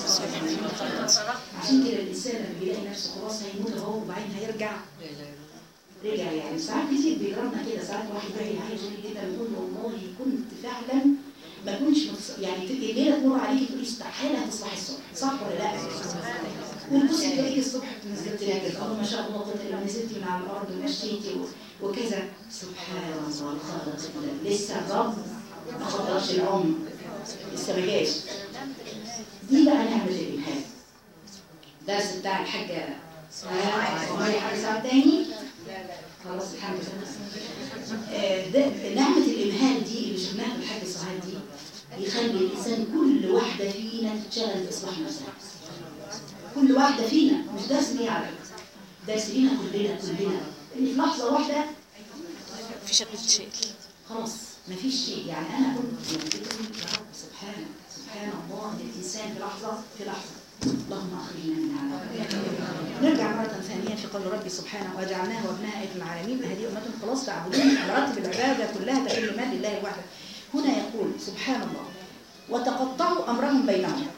عشان كده الإنسان لما بيلاقي نفسه خلاص هيموت اهو وبعدين هيرجع يعني ساعات كتير بيجربنا كده. ساعات واحد يلاقي حاجه جميله جدا يقول والله كنت فعلا ما كنتش يعني تبقي الليله تمر عليكي تقولي استحاله تصبحي الصبح، صح ولا لا؟ وتبصي تلاقي الصبح نزلت لك ما شاء الله لما نزلتي من على الارض ومشيتي وكذا. سبحان الله الخالق لسه الرب ما خطرش العمر لسه ما جاش. دي بقى نعمة الإلهام. درس بتاع الحاجة ومالي حاجة ساعة تاني خلاص الحمد لله. نعمة الإلهام دي اللي شفناها في الحاجة الصحيح دي يخلي الإنسان كل واحدة فينا تشتغل في إصلاح نفسها. كل واحدة فينا، مش درس ليه على فكرة، درس لينا كلنا إن في لحظة واحدة مفيش شيء خلاص مفيش شيء. يعني أنا كنت بقول يا رب سبحان الله الإنسان في لحظة اللهم أخرجنا من هذا. نرجع مرة ثانية في قول ربي سبحانه وجعلناه وابناء آية العالمين هذه أمة خلاص تعبدون مراتب العبادة كلها تكون من لله وحده. هنا يقول سبحان الله وتقطعوا أمرهم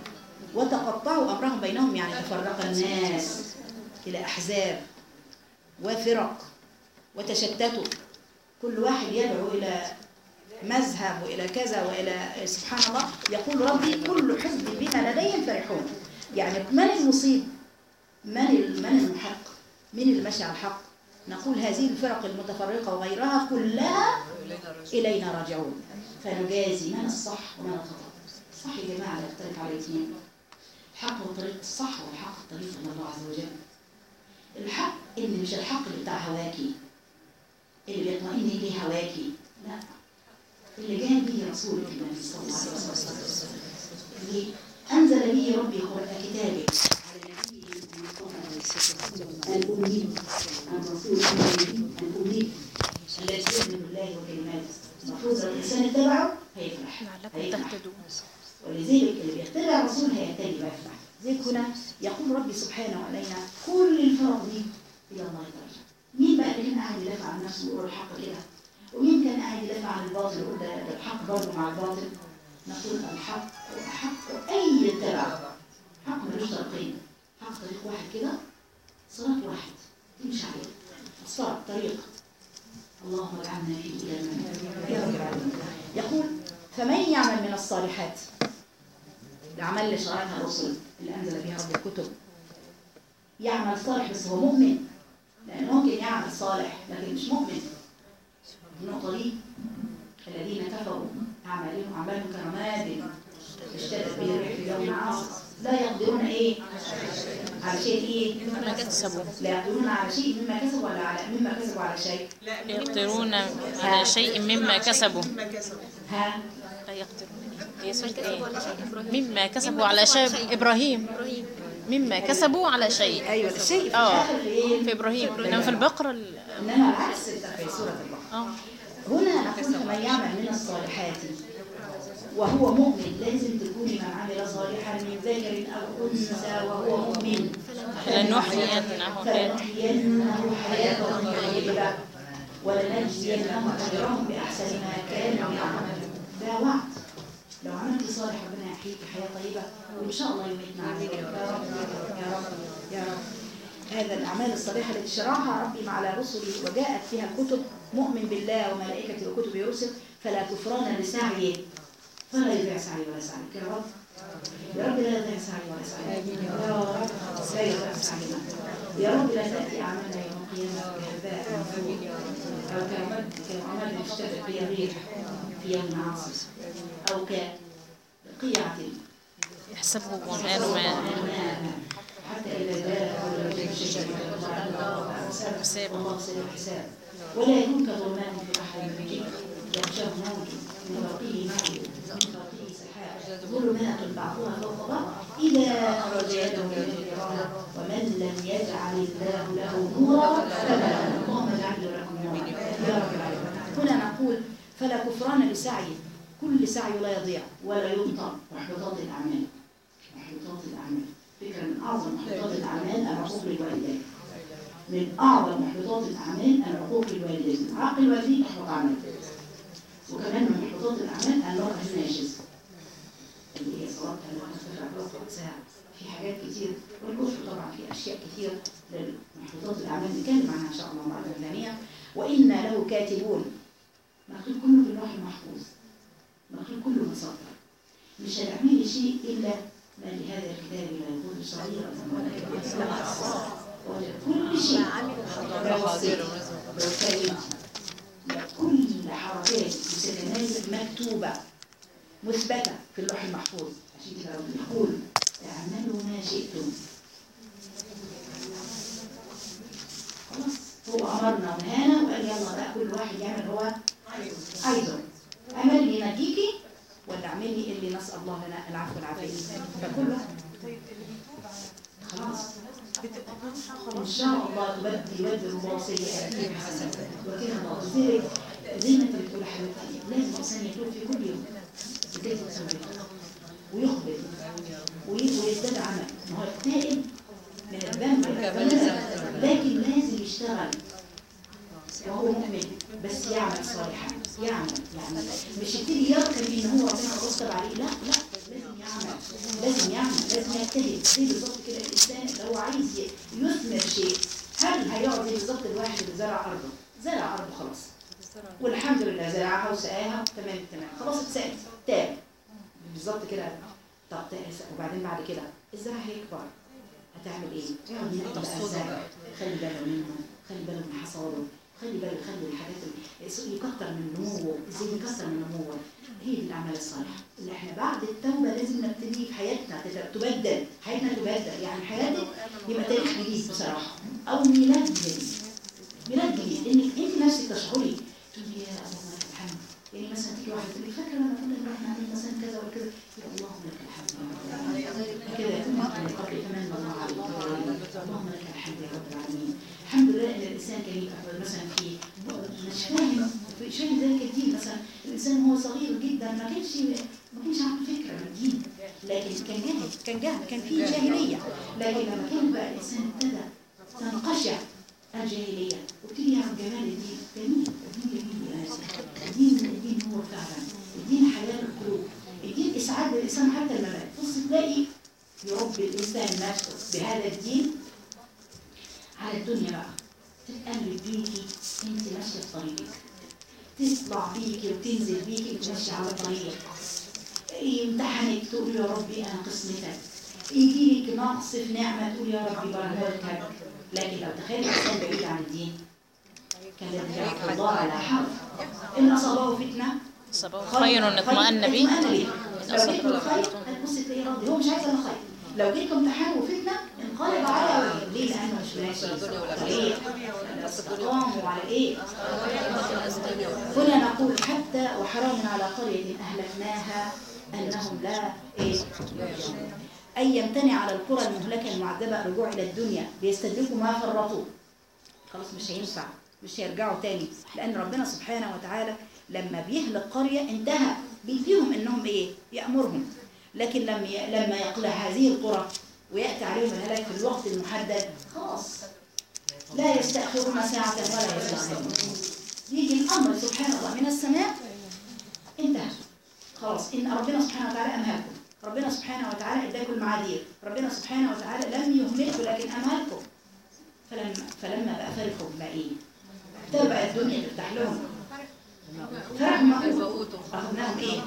بينهم يعني تفرق الناس إلى أحزاب وفرق وتشتتوا، كل واحد يدعو إلى مذهب وإلى كذا وإلى سبحان الله. يقول ربي كل حزب بما لديهم فرحون. يعني من المصيب؟ من المحق؟ من المشي على الحق؟ نقول هذه الفرق المتفرقة وغيرها كلها إلينا راجعون فنجازي من الصح ومن الخطأ. صح يا جماعة لا يختلف على الاثنين. الحق هو طريق الصح والحق طريق الله عز وجل. الحق إن مش الحق اللي بتاع هواكي اللي بيطمئن إليه هواكي، لا، اللي جاء به رسولك النبي صلى الله عليه وسلم اللي أنزل به ربي كتابه على نبيه الأمي الرسول الأمي الذي يؤمن بالله وكلماته. المفروض لو الإنسان اتبعه هيفرح ولذلك اللي بيتبع الرسول هيهتدي ويفرح. زي هنا يقول ربي سبحانه علينا كل الفرق دي إلى الله ترجع. مين بقى اللي كان قاعد يدافع عن نفسه ويقول الحق كده؟ ومين كان قاعد يدافع عن الباطل ويقول ده الحق برضه مع الباطل؟ نقول الحق حق أي اتباع. حق ملوش طريقين، حق طريق واحد كده، صراط واحد تمشي عليه، صراط طريق. اللهم اجعلنا فيه إلى المنى يا رب العالمين. يقول فمن يعمل من الصالحات، الأعمال اللي شرعها الرسل اللي أنزل بها رب الكتب، يعمل صالح بس هو مؤمن، لأنه ممكن يعمل صالح لكن مش مؤمن. النقطة دي الذين كفروا أعمالهم كرماد اشتدت به الريح في يوم عاصف لا يقدرون على شيء مما كسبوا. لا يقدرون على شيء مما كسبوا ولا على مما كسبوا على شيء. يقدرون على شيء مما كسبوا. ها لا يقدرون. هي سورة ايه؟ مما كسبوا على شيء. إبراهيم مما كسبوا على شيء. أيوة الشيء في الآخر في إبراهيم. إنما في البقرة إنما العكس في سورة البقرة. هنا نقول فمن يعمل من الصالحات وهو مؤمن. لازم تكوني من عمل صالحا من ذكر أو أنثى وهو مؤمن فلنحيينه حياة طيبة ولنجزينهم أجرهم بأحسن ما كانوا يعملون. ده وعد، لو عملت صالح ربنا يحييك حياة طيبة وإن شاء الله يميتنا عليك يا رب يا رب يا رب. هذا الأعمال الصالحة التي شرعها ربي على رسله وجاءت فيها الكتب، مؤمن بالله وملائكته وكتبه ورسله فلا كفران لسعيه، فلا يضيع سعي ولا سعيك يا رب. يا رب لا يضيع سعي ولا سعيك يا رب، لا يضيع سعينا يا رب. لا تأتي أعمالنا يوم القيامة كهباء منثور أو كعمل اشتدت به الريح في يوم عاصف أو كقيعة يحسبه ظمآن ماء حتى إذا جاء حساب الله سير الحساب ولا يكون كظلمات في بحر المجيد يغشاه موج من فوقه موج من فوقه سحاب ظلمات بعضها فوق بعض إذا أخرج يده من الجرام ومن لم يجعل الله له نورا فلا اللهم اجعل لكم نورا يا رب العالمين. هنا نقول فلا كفران لسعي، كل سعي لا يضيع ولا يبطل. محبطات الأعمال، محبطات الأعمال فكرة من أعظم محبطات الأعمال العقوق للوالدين. من أعظم محبطات الأعمال العقوق للوالدين. عقل الوالدين يحبط عمل. وكمان من محبطات الأعمال المرأة الناشز اللي هي صلاتها لما تفرع ساعة. في حاجات كتير والكفر طبعا في أشياء كتير لمحبطات الأعمال نتكلم عنها إن شاء الله مرة ثانية. وإن له كاتبون، مكتوب كله في اللوح المحفوظ، مكتوب كله متصفر. مش هتعملي شيء إلا ما لهذا الكتاب لا يكون صغيرا ولا كبيرا. كل شيء لو كل حركات وسكنات مكتوبة مثبتة في اللوح المحفوظ. عشان كده ربنا يقول اعملوا ما شئتم. خلاص هو أمرنا ونهانا وقال يلا بقى كل واحد يعمل هو عايزه. اعمل لي ينجيكي ولا اعمل لي اللي نسأل الله لنا العفو والعافية. فكل واحد خلاص إن شاء الله يبدل الله سيئاتهم حسنات وكان الله زي ما أنت بتقول حبيبتي. لازم الإنسان يتوب في كل يوم بداية سنته ويقبل ويزداد عمل. ما هو التائب من الذنب لكن لازم يشتغل وهو مؤمن بس يعمل صالحا. يعمل يعني مش يبتدي يركن إن هو ربنا غصب عليه. لا لازم يعمل لازم يجتهد. زي بالظبط كده الإنسان اللي هو عايز يثمر شيء. هل هيقعد زي بالظبط الواحد اللي زرع أرضه خلاص والحمد لله زرعها وسقاها تمام خلاص اتسقت تاب بالظبط كده. طب وبعدين بعد كده الزرع هيكبر هتعمل ايه؟ يقعد ينقي بقى الزرع، خلي باله منه، خلي باله من حصاده، خلي الحاجات يكتر من نموه. ازاي يكتر من نموه؟ هي دي الاعمال الصالحه اللي احنا بعد التوبه لازم نبتدي في حياتنا تبدل. حياتنا تبدل يعني حياتك يبقى تاريخ جديد بصراحه او ميلاد جديد انك انت نفسك تشعري تقولي يا اللهم لك الحمد. يعني مثلا تيجي واحده تقول لي فاكره لما كنا بنروح نعمل مثلا كذا ولا كذا، يقول اللهم لك الحمد كده يكون من قبل كمان الله عليك. اللهم لك الحمد يا رب العالمين. الحمد لله ان الانسان كان يبقى مثلا مش فاهم ذلك الدين. مثلا الانسان هو صغير جدا ما كانش عنده فكره عن الدين، لكن كان جاهل كان فيه جاهليه. لكن لما كان بقى الانسان ابتدى تنقشع الجاهليه وابتدي يعرف جمال الدين. الدين يا ناس. الدين هو فعلا الدين حياه القلوب. الدين اسعاد الانسان حتى الممات. بص تلاقي يربي الانسان نفسه بهذا الدين على الدنيا بقى تتقلب بيكي انت ماشيه في طريقك، تطلع بيكي وتنزل بيكي وتمشي على طريقك. يمتحنك تقول يا ربي انا قسمتك، يجي لك نقص في نعمه تقول يا ربي برهوتك. لكن لو تخيل الانسان بعيد عن الدين كان يرجع الله على حرف. ان اصابه فتنه خير اطمأن به. لو جيت له خير هتبص تلاقيه راضي. هو مش عايز الا خير. لو جيت له امتحان وفتنه انقلب على وجهه. ليه؟ لانه مش ماشي استقاموا على ايه؟ هنا نقول حتى وحرام على قريه اهلكناها انهم لا يرجعون. اي يمتنع على القرى المهلكه المعذبه الرجوع الى الدنيا ليستدركوا ما فرطوا. خلاص مش هينفع، مش هيرجعوا تاني. لان ربنا سبحانه وتعالى لما بيهلك قريه انتهى بيديهم انهم ايه؟ يأمرهم. لكن لما يقلع هذه القرى ويأتي عليهم الهلاك في الوقت المحدد خلاص لا يستأخرون ساعة ولا يستأخرون. يجي الأمر سبحان الله من السماء انتهى خلاص. إن ربنا سبحانه وتعالى أمهلكم، ربنا سبحانه وتعالى اداكم المعاذير، ربنا سبحانه وتعالى لم يهملكم لكن أمهلكم. فلما بقى فرحوا بما إيه؟ تبقى الدنيا تفتح لهم فرحوا ما أخذناهم إيه؟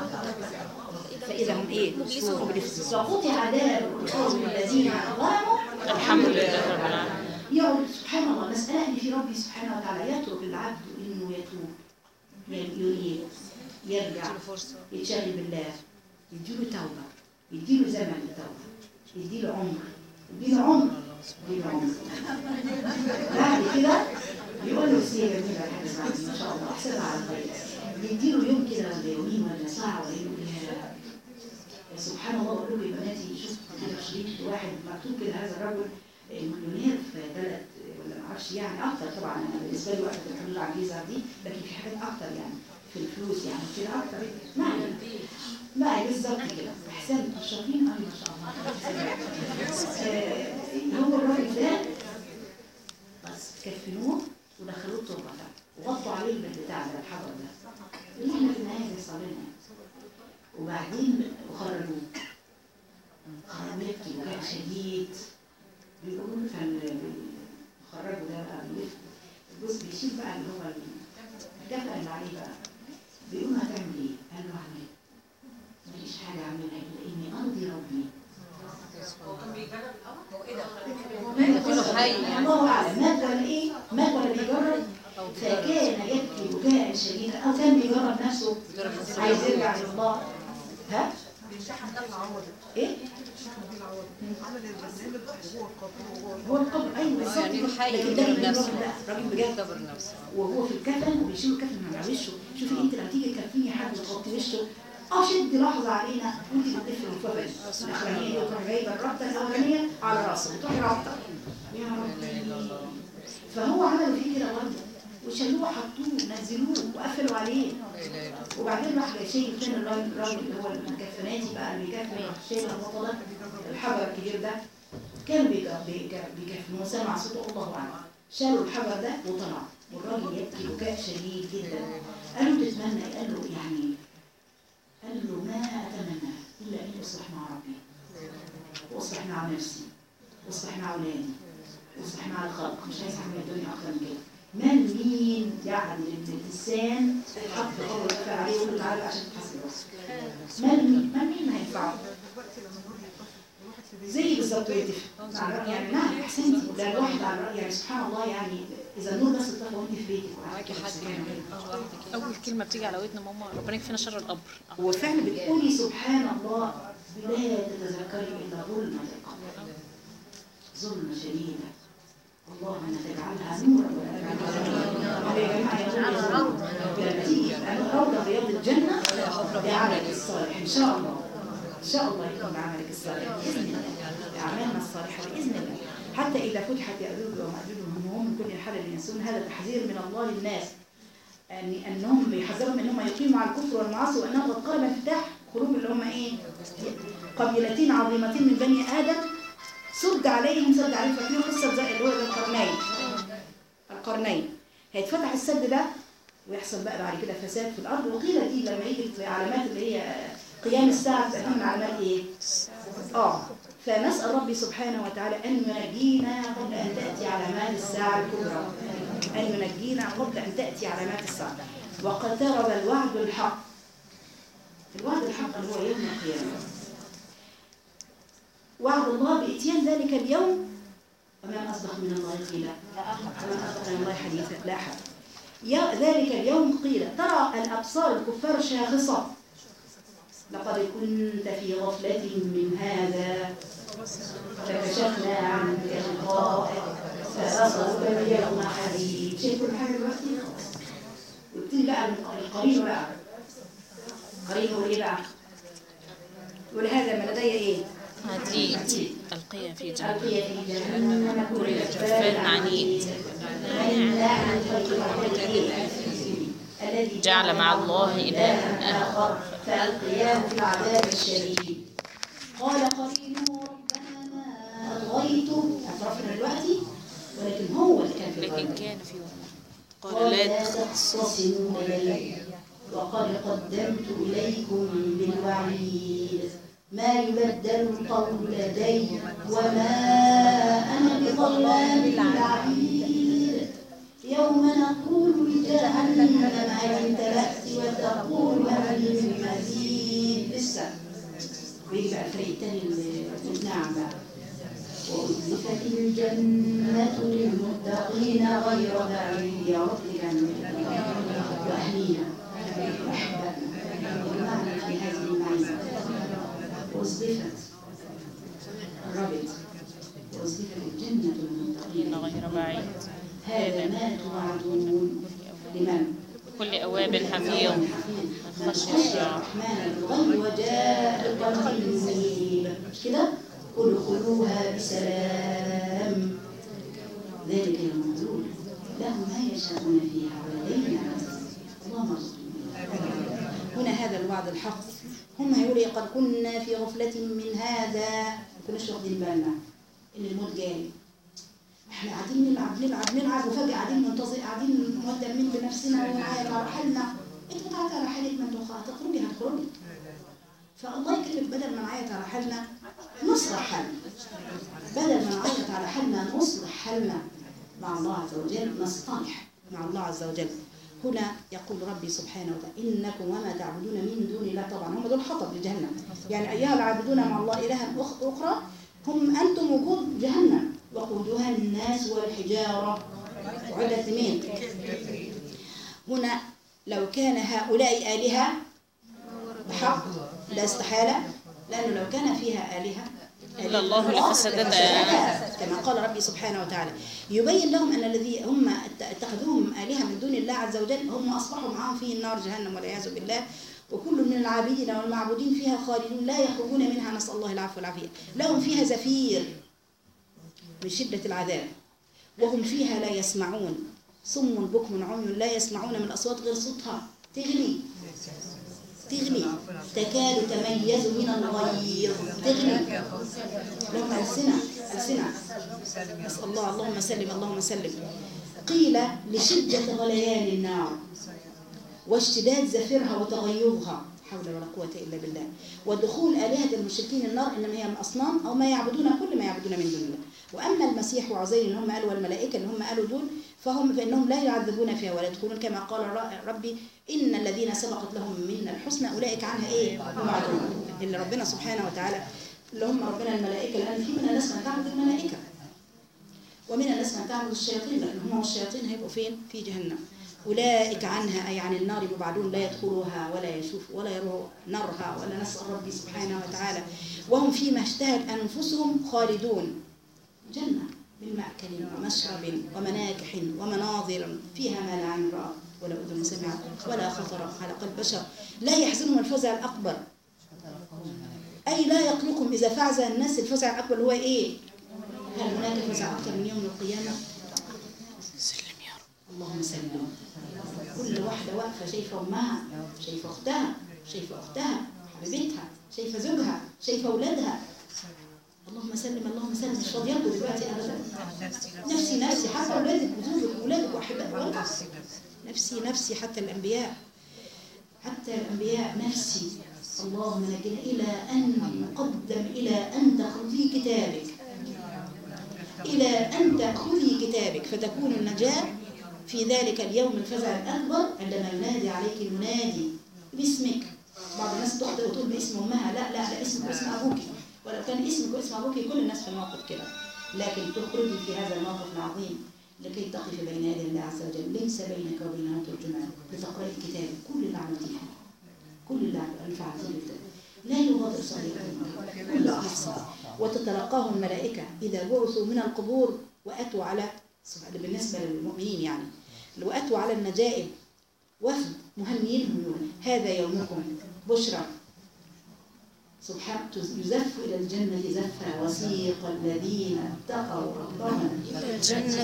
فإذا هم إيه؟ وقطع دابر القوم الذين ظلموا الحمد لله رب العالمين. يقول سبحان الله مسألة إن في ربي سبحانه وتعالى يترك العبد إنه يتوب يريد يرجع يتشغل بالله، يديله توبة، يديله زمن التوبة، يديله عمر بعد كده يقول له سير جميلة الحديث ما شاء الله أحسنها على الخير. يديله يوم كده ولا يومين ولا ساعة ولا يوم كده. سبحان الله. أقول له يا بناتي شفت كده شريك واحد مكتوب كده هذا الرجل مليونير في بلد ولا ما اعرفش يعني اكتر. طبعا انا بالنسبه لي وقت الحلول على الجيزه دي لكن في حاجات اكتر يعني في الفلوس يعني كده اكتر ما بالظبط كده. احسن الشاطرين ما شاء الله. هو الراجل ده بس كفنوه ودخلوه التربه وغطوا عليه البيت بتاع الحجر ده اللي احنا في النهايه بيصلينا. وبعدين خرجوه يبكي وكان شديد. بيقولوا خرجوا ده بقى الجزء بيشيل بقى اللي هو الدفع اللي عليه بقى. بيقولوا هتعمل ايه؟ قال له اعمل ايه؟ مفيش حاجه اعملها الا اني ارضي ربي. هو كان بيجرب الاول؟ هو حي الله اعلم مات ولا ايه؟ مات ولا بيجرب؟ فكان يبكي بكاء شديدا. أو كان بيجرب نفسه عايز يرجع إلى الله. ها؟ إيه؟ هو القبر أيوه بالظبط. لكن ده راجل بجد وهو في الكفن وبيشيل الكفن من على وشه. شوفي أنت لما تيجي تكفيني حد وتغطي وشه شد لحظة علينا وأنت بتلفي الكفن الأخرانية دي وتروحي جايبة الربطة الأولانية على راسه وتروحي رابطة. يا ربي. فهو عملوا فيه كده برضه وشالوه حطوه نزلوه وقفلوا عليه. وبعدين راح شايل تاني الراجل اللي هو المكفناتي بقى اللي بيكفن شايل البطلة الحجر الكبير ده كانوا بيكفنوه وسمع صوته الله أعلم. شالوا الحجر ده وطلع والراجل يبكي بكاء شديد جدا. قال له تتمنى؟ قال له يعني قال له ما أتمنى إلا أن أصلح مع ربي وأصلح مع نفسي وأصلح مع أولادي وأصلح مع الخلق. مش عايز أعمل الدنيا أكتر من كده. مين يعني الإنسان حط في قبر وقفل عليه ويقول له تعالى عشان تحاسب راسك؟ مين ما ينفعه؟ زي بالظبط يتفق يعني نعم احسنتي. ده الواحد على الرأي يعني سبحان الله يعني اذا النور بس اتطفى وانت في بيتك ومعاكي حد اول كلمه بتيجي على ودن ماما ربنا يكفينا شر القبر. هو فعلا بتقولي سبحان الله لا تتذكري الا ظلمه القبر ظلمه شديده. اللهم تجعلها نورا وتجعلها روضه رياض الجنه بعملك الصالح ان شاء الله. إن شاء الله يكون عملك الصالح بإذن الله. أعمالنا الصالحة بإذن الله. حتى إذا فتحت يأجوج ومأجوج وهم من كل حدب ينسون. هذا تحذير من الله للناس أنهم بيحذرهم أنهم يقيموا على الكفر والمعاصي وأنهم قد قرب انفتاح خروج اللي هم إيه قبيلتين عظيمتين من بني آدم سد عليهم فاكرين قصة زي اللي هو القرنين. هيتفتح السد ده ويحصل بقى بعد كده فساد في الأرض. وقيل دي لما يجي علامات اللي هي قيام الساعة تبقى من علامات ايه؟ فنسأل ربي سبحانه وتعالى أن ينجينا قبل أن تأتي علامات الساعة الكبرى. أن ينجينا قبل أن تأتي علامات الساعة. واقترب الوعد الحق. الوعد الحق اللي هو يوم القيامة. وعد الله بإتيان ذلك اليوم. وما أصدق من الله قيلا. وما أصدق من الله حديثا. لا أحد. ذلك اليوم قيل ترى الأبصار الكفار شاخصة. لقد كنت في غفلة من هذا فكشفنا عنك غطاءك فبصرك اليوم حديد. شايفوا الحاجة دلوقتي خلاص. وابتدي بقى القرين بقى قرين هو ايه بقى؟ ولهذا ما لدي ايه؟ عتيد القيا في جهنم كل جبار عنيد الذي جعل مع الله إلها آخر فألقياه في العذاب الشديد. قال قرينه ربنا ما أطغيته اعترفنا دلوقتي ولكن هو اللي كان في لكن كان في قال لا تختصموا إلي وقد قدمت إليكم بالوعيد ما يبدل القول لدي وما أنا بظلام للعبيد. يوم نقول لجهنم هل امتلأت وتقول هل من مزيد. لسه ويجي بقى الفريق الثاني نعم بقى. وأزلفت الجنة للمتقين غير بعيد. يا رب جنة وأهلينا وأحبابنا وجمعنا في هذه المعية. وأزلفت الربط وأزلفت الجنة للمتقين غير بعيد. هذا ما توعدون لمن؟ كل أواب حفيظ خشي الرحمن بالغيب وجاء بقلب منيب. مش كده؟ ادخلوها بسلام ذلك المخلوق له ما يشاءون فيها ولدينا اللهم ارزقنا. هنا هذا الوعد الحق. هم هيقولوا قد كنا في غفلة من هذا ما كناش واخدين بالنا ان الموت جاي. احنا قاعدين نلعب وفجأة قاعدين مهتمين بنفسنا ونعيط على حالنا. انت بتعيط على حالك ما انتوا هتخرجي. فالله يكرمك بدل ما نعيط على حالنا نصلح حالنا. بدل ما نعيط على حالنا نصلح حالنا مع الله عز وجل نصطلح مع الله عز وجل. هنا يقول ربي سبحانه وتعالى إنكم وما تعبدون من دون الله. طبعا هم دول حطب لجهنم. يعني أيها العابدون مع الله إلها أخرى هم أنتم وجود جهنم وقودها الناس والحجارة. وعدت مين؟ هنا لو كان هؤلاء آلهة بحق لا استحالة، لأنه لو كان فيها آلهة إلا الله لفسدتها، كما قال ربي سبحانه وتعالى. يبين لهم أن الذي هم اتخذوهم آلهة من دون الله عز وجل هم أصبحوا معهم في النار جهنم والعياذ بالله، وكل من العابدين والمعبودين فيها خالدون لا يخرجون منها، نسأل الله العفو والعافية. لهم فيها زفير من شدة العذاب، وهم فيها لا يسمعون، صم بكم عمي لا يسمعون من الأصوات غير صوتها تغلي تكاد تميز من الغيظ، تغلي لهم ألسنة نسأل الله اللهم سلم اللهم سلم. قيل لشدة غليان النار واشتداد زفرها وتغيظها، حول ولا قوة إلا بالله. ودخول آلهة المشركين النار إنما هي من أصنام أو ما يعبدون كل ما يعبدون من دون الله. وأما المسيح وعزير اللي هم قالوا والملائكة اللي هم قالوا دول فإنهم لا يعذبون فيها ولا يدخلون، كما قال ربي إن الذين سبقت لهم منا الحسنى أولئك عنها إيه؟ معرضون. اللي ربنا سبحانه وتعالى اللي هم ربنا الملائكة، لأن في من الناس من تعبد الملائكة ومن الناس من تعبد الشياطين، لأن هم والشياطين هيبقوا فين؟ في جهنم. أولئك عنها أي عن النار مبعدون، لا يدخلوها ولا يشوفوا ولا يروا نارها ولا، نسأل ربي سبحانه وتعالى. وهم فيما اشتهت أنفسهم خالدون، جنة من مأكل ومشرب ومناكح ومناظر فيها ما لا عين رأت ولا أذن سمعت ولا خطر على قلب بشر، لا يحزنهم الفزع الأكبر، أي لا يقلقهم إذا فزع الناس. الفزع الأكبر هو إيه؟ هل هناك فزع أكثر من يوم القيامة؟ سلم يا رب. اللهم سلم. كل واحدة واقفة شايفة أمها، شايفة أختها، شايفة أختها حبيبتها، شايفة زوجها، شايفة أولادها. اللهم سلم اللهم سلم. مش راضي يرضوا دلوقتي أبدا. نفسي حتى أولادك وزوجك وأولادك وأحبائك، نفسي حتى الأنبياء نفسي. اللهم نجنا إلى أن نقدم إلى أن تأخذي كتابك فتكون النجاة في ذلك اليوم الفزع الأكبر، عندما ينادي عليك المنادي باسمك. بعض الناس تخطئ وتقول باسم أمها، لا اسمك واسم أبوك، ولو كان اسمك واسم أبوك كل الناس في الموقف كده، لكن تخرجي في هذا الموقف العظيم لكي تقف بين يدي الله عز وجل، ليس بينك وبينه ترجمان، لتقرأي الكتاب كل اللي عملتيه، كل اللي فعلتيه لا يغادر صغيرة كل أحصى. وتتلقاهم الملائكة إذا بعثوا من القبور وأتوا على، بالنسبة للمؤمنين يعني، وأتوا على النجائب وفد مهنيينهم يقولون هذا يومكم بشرى سبحانه، يزف إلى الجنة زفا وسيق الذين اتقوا ربهم إلى الجنة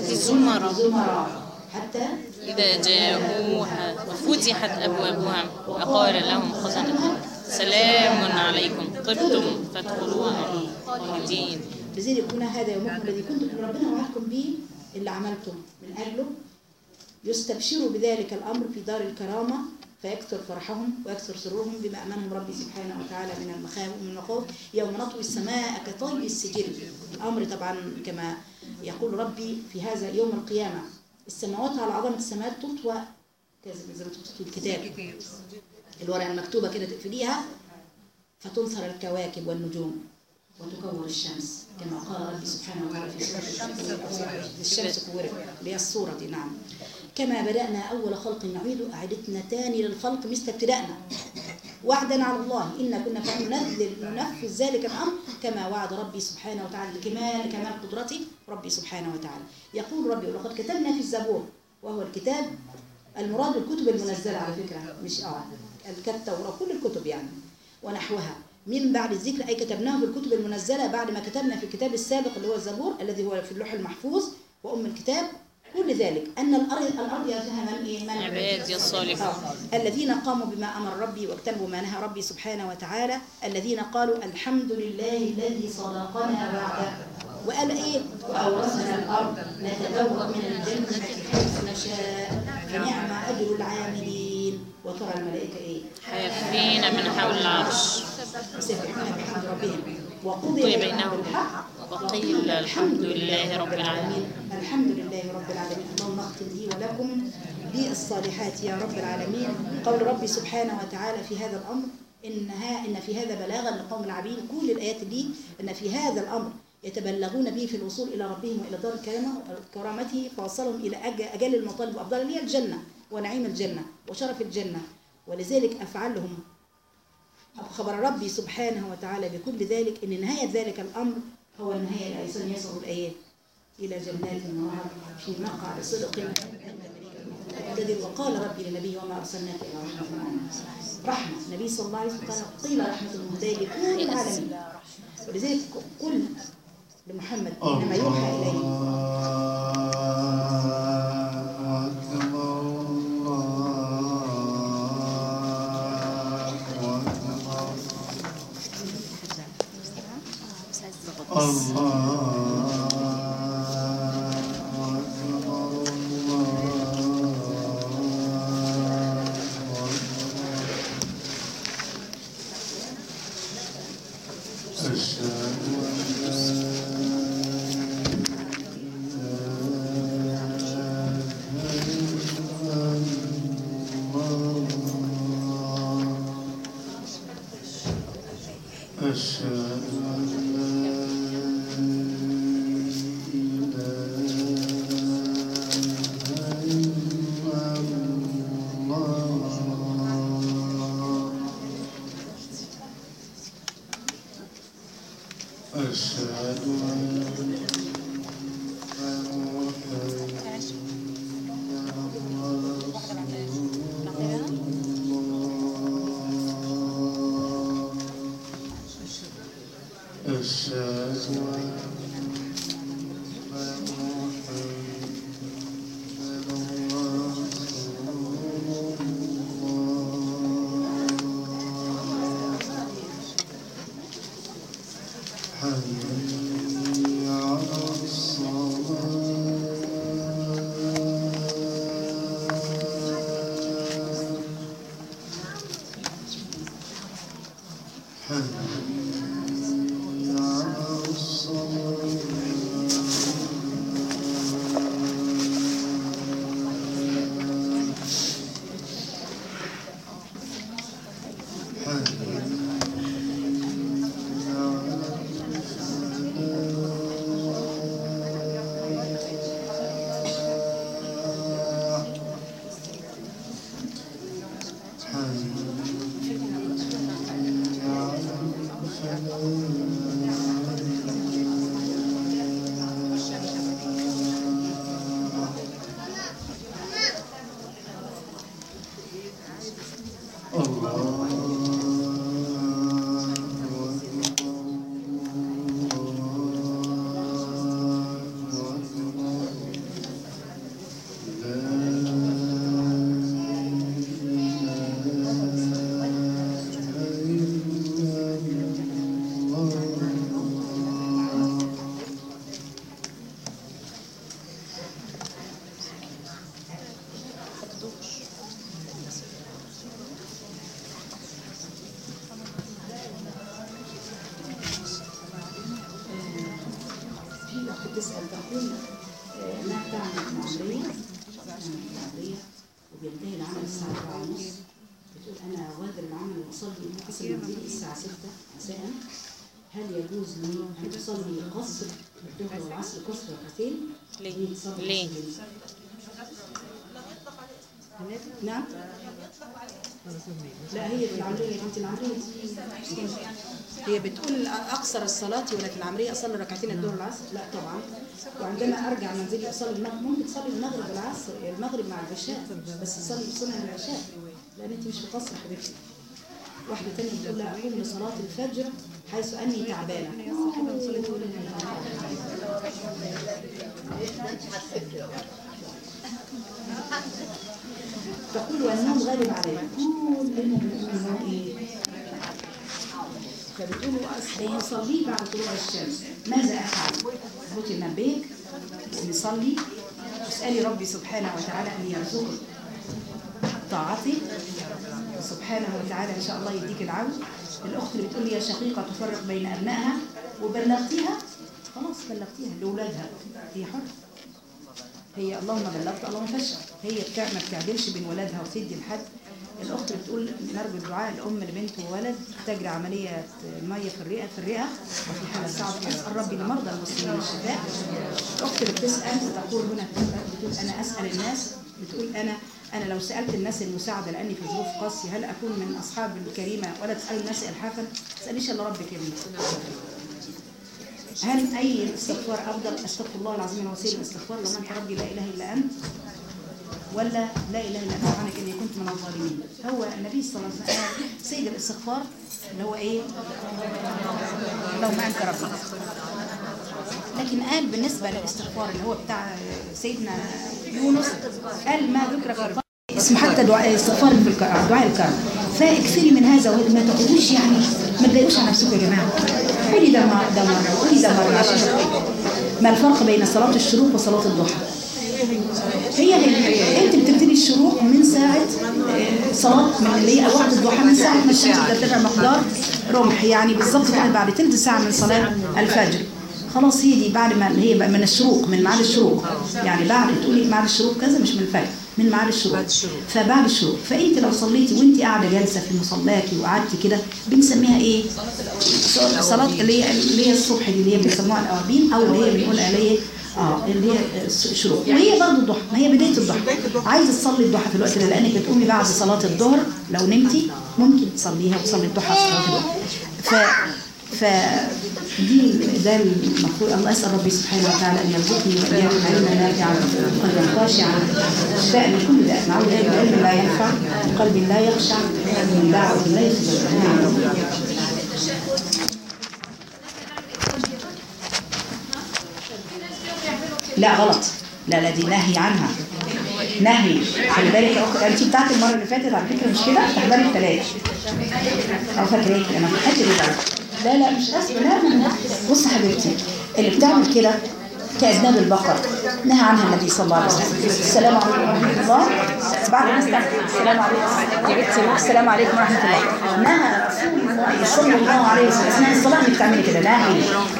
زمرا حتى إذا جاءوها وفتحت أبوابها وقال لهم خزنتها سلام عليكم طبتم فادخلوها خالدين. لذلك هنا هذا يومكم الذي كنتم ربنا وعدكم به، اللي عملتم من أجله، يستبشروا بذلك الأمر في دار الكرامة، فيكثر فرحهم ويكثر سرورهم بما أمنهم ربي سبحانه وتعالى من المخاوف ومن المخاوف. يوم نطوي السماء كطي السجل. الأمر طبعا كما يقول ربي في هذا يوم القيامة، السماوات على عظمة السماوات تطوى زي ما تطوي الكتاب، الورقة المكتوبة كده تقفليها فتنثر الكواكب والنجوم وتكور الشمس، كما قال ربي سبحانه وتعالى في سورة الشمس كورت، اللي هي الصورة دي. نعم. كما بدأنا أول خلق نعيد أعدتنا تاني للخلق مثل ابتدأنا، وعدا على الله إن كنا ننفذ ذلك الأمر كما وعد ربي سبحانه وتعالى لكمال قدرته ربي سبحانه وتعالى. يقول ربي ولقد كتبنا في الزبور، وهو الكتاب المراد الكتب المنزلة على فكرة، مش التوراة كل الكتب يعني ونحوها، من بعد الذكر أي كتبناه في الكتب المنزلة بعد ما كتبنا في الكتاب السابق اللي هو الزبور الذي هو في اللوح المحفوظ وأم الكتاب. كل ذلك أن الأرض يرثها من عبادي الصالحون الذين قاموا بما أمر ربي واجتنبوا ما نهى ربي سبحانه وتعالى، الذين قالوا الحمد لله الذي صدقنا وعده، وقال إيه؟ وأورثنا الأرض نتبوأ من الجنة حيث نشاء فنعم أجر العاملين. وترى الملائكة إيه؟ حافين من حول العرش يسبحون بحمد ربهم وقضي بينهم بالحق وقيل الحمد لله رب العالمين. الحمد لله رب العالمين. اللهم اختم لي ولكم بالصالحات يا رب العالمين. قول ربي سبحانه وتعالى في هذا الأمر إن في هذا بلاغا لقوم العابدين. كل الآيات دي إن في هذا الأمر يتبلغون به في الوصول إلى ربهم وإلى دار كرامته فوصلهم إلى أجل المطالب وأفضل اللي هي الجنة ونعيم الجنة وشرف الجنة. ولذلك أفعلهم خبر ربي سبحانه وتعالى بكل ذلك، إن نهاية ذلك الأمر هو النهاية الإنسان يصعد الآيات إلى جنات النهر في مقعد صدق. وقال ربي لنبيه وما أرسلناك إلا رحمة. النبي صلى الله عليه وسلم قيل رحمة المهداة لكل العالمين. ولذلك قل لمحمد إنما يوحى إليه. تسأل تقول انها تعمل عملية وبينتهي العمل الساعة 4:30. بتقول انا غادر العمل واصلي اصل منزلي الساعة 6 مساء. هل يجوز لي ان اصلي قصر الظهر والعصر قصر ركعتين؟ ليه؟ نعم. لا هي في العملية انت العملية هي بتقول اقصر الصلاة ولا في العملية اصلي ركعتين الظهر والعصر؟ لا طبعا. وعندما ارجع منزلي اصلي المغرب، ممكن تصلي المغرب والعصر، المغرب مع العشاء، بس تصلي سنن العشاء لان انت مش في قصر حبيبتي. واحدة تانية بتقول لا اقوم لصلاة الفجر حيث اني تعبانة. تقول والنوم غالب علي. كل المؤمنين ايه؟ فبتقولوا أصلي بعد طلوع الشمس. ماذا أفعل؟ اظبطي منبهك ونصلي واسألي ربي سبحانه وتعالى أن يرزقك طاعتي سبحانه وتعالى، إن شاء الله يديك العون. الأخت اللي بتقول لي يا شقيقة تفرق بين أبنائها وبلغتيها، خلاص بلغتيها لأولادها، هي حرة. هي اللهم بلغت اللهم فشل، هي ما بتعدلش بين ولادها وتدي لحد. الأخت بتقول نرجو الدعاء الأم لبنت وولد تجري عملية مية في الرئة وفي حالة صعبة، أسأل ربي لمرضى المسلمين الشفاء. الأخت اللي بتسأل تقول هنا بتقول أنا أسأل الناس، بتقول أنا أنا لو سألت الناس المساعدة لأني في ظروف قاسية هل أكون من أصحاب الكريمة ولا تسأل الناس إلحافا؟ ما تسأليش إلا ربك يا بنتي. هل أي استغفار أفضل؟ أستغفر الله العظيم الوسيل الاستغفار لما أنت ربي لا إله إلا أنت، ولا لا إله إلا أنت سبحانك إني كنت من الظالمين؟ هو النبي صلى الله عليه وسلم سيد الاستغفار اللي هو إيه؟ اللهم أنت ربي. لكن قال بالنسبة للاستغفار اللي هو بتاع سيدنا يونس قال ما ذكر في القرآن اسمه حتى دعاء استغفار في دعاء الكرم، فاكثري من هذا وما تقولوش يعني ما تضايقوش على نفسكم يا جماعة. قولي ده مرة وقولي ده مرة عشان ما الفرق بين صلاة الشروق وصلاة الضحى؟ هي انت بتبتدي الشروق من ساعة صلاة من اللي هي وقت الضحى من ساعة ما الشمس بترتفع مقدار رمح، يعني بالظبط كده بعد ثلث ساعة من صلاة الفجر. خلاص هي دي بعد ما هي من الشروق، من ميعاد الشروق، يعني بعد تقولي ميعاد الشروق كذا مش من الفجر، من ميعاد الشروق. فبعد الشروق فانت لو صليتي وانت قاعده جالسه في مصلاكي وقعدتي كده بنسميها ايه؟ صلاه اللي هي الصبح دي اللي هي بنسموها الاوابين او اللي هي بنقول عليه اللي هي الشروق، وهي برضه الضحى، ما هي بدايه الضحى. عايزه تصلي الضحى في الوقت ده لانك بتقومي بعد صلاه الظهر، لو نمتي ممكن تصليها وتصلي الضحى في صلاه الظهر. ده المفروض. الله اسال ربي سبحانه وتعالى ان يرزقني واياكم علما نافعا وقلبا خاشعا شفاء من كل داء، نعوذ بالله من علم لا ينفع وقلب لا يخشع من دعوه لا يستجاب. لا غلط، لا دي نهي عنها، نهي. خلي بالك يا اختي انت بتاعت المره اللي فاتت على فكره مش كده، تحضري الثلاث او فاكراكي انا في الحته دي. لا مش اسفه، لا بص حبيبتي اللي بتعمل كده كأذناب البقر نهى عنها النبي صلى الله عليه وسلم. السلام عليكم ورحمه الله. بعد ما السلام عليكم، السلام عليكم ورحمه الله. نهى رسول الله صلى الله عليه وسلم اثناء الصلاه انك تعملي كده، نهي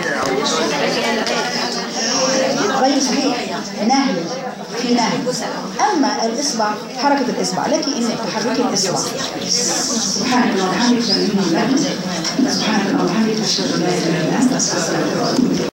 غير صحيح، نهي في نهي. اما الاصبع حركه الاصبع لك انك تحركي الاصبع. سبحان الله وبحمده، سبحان الله وبحمده، اشهد ان لا اله الا انت، استغفرك.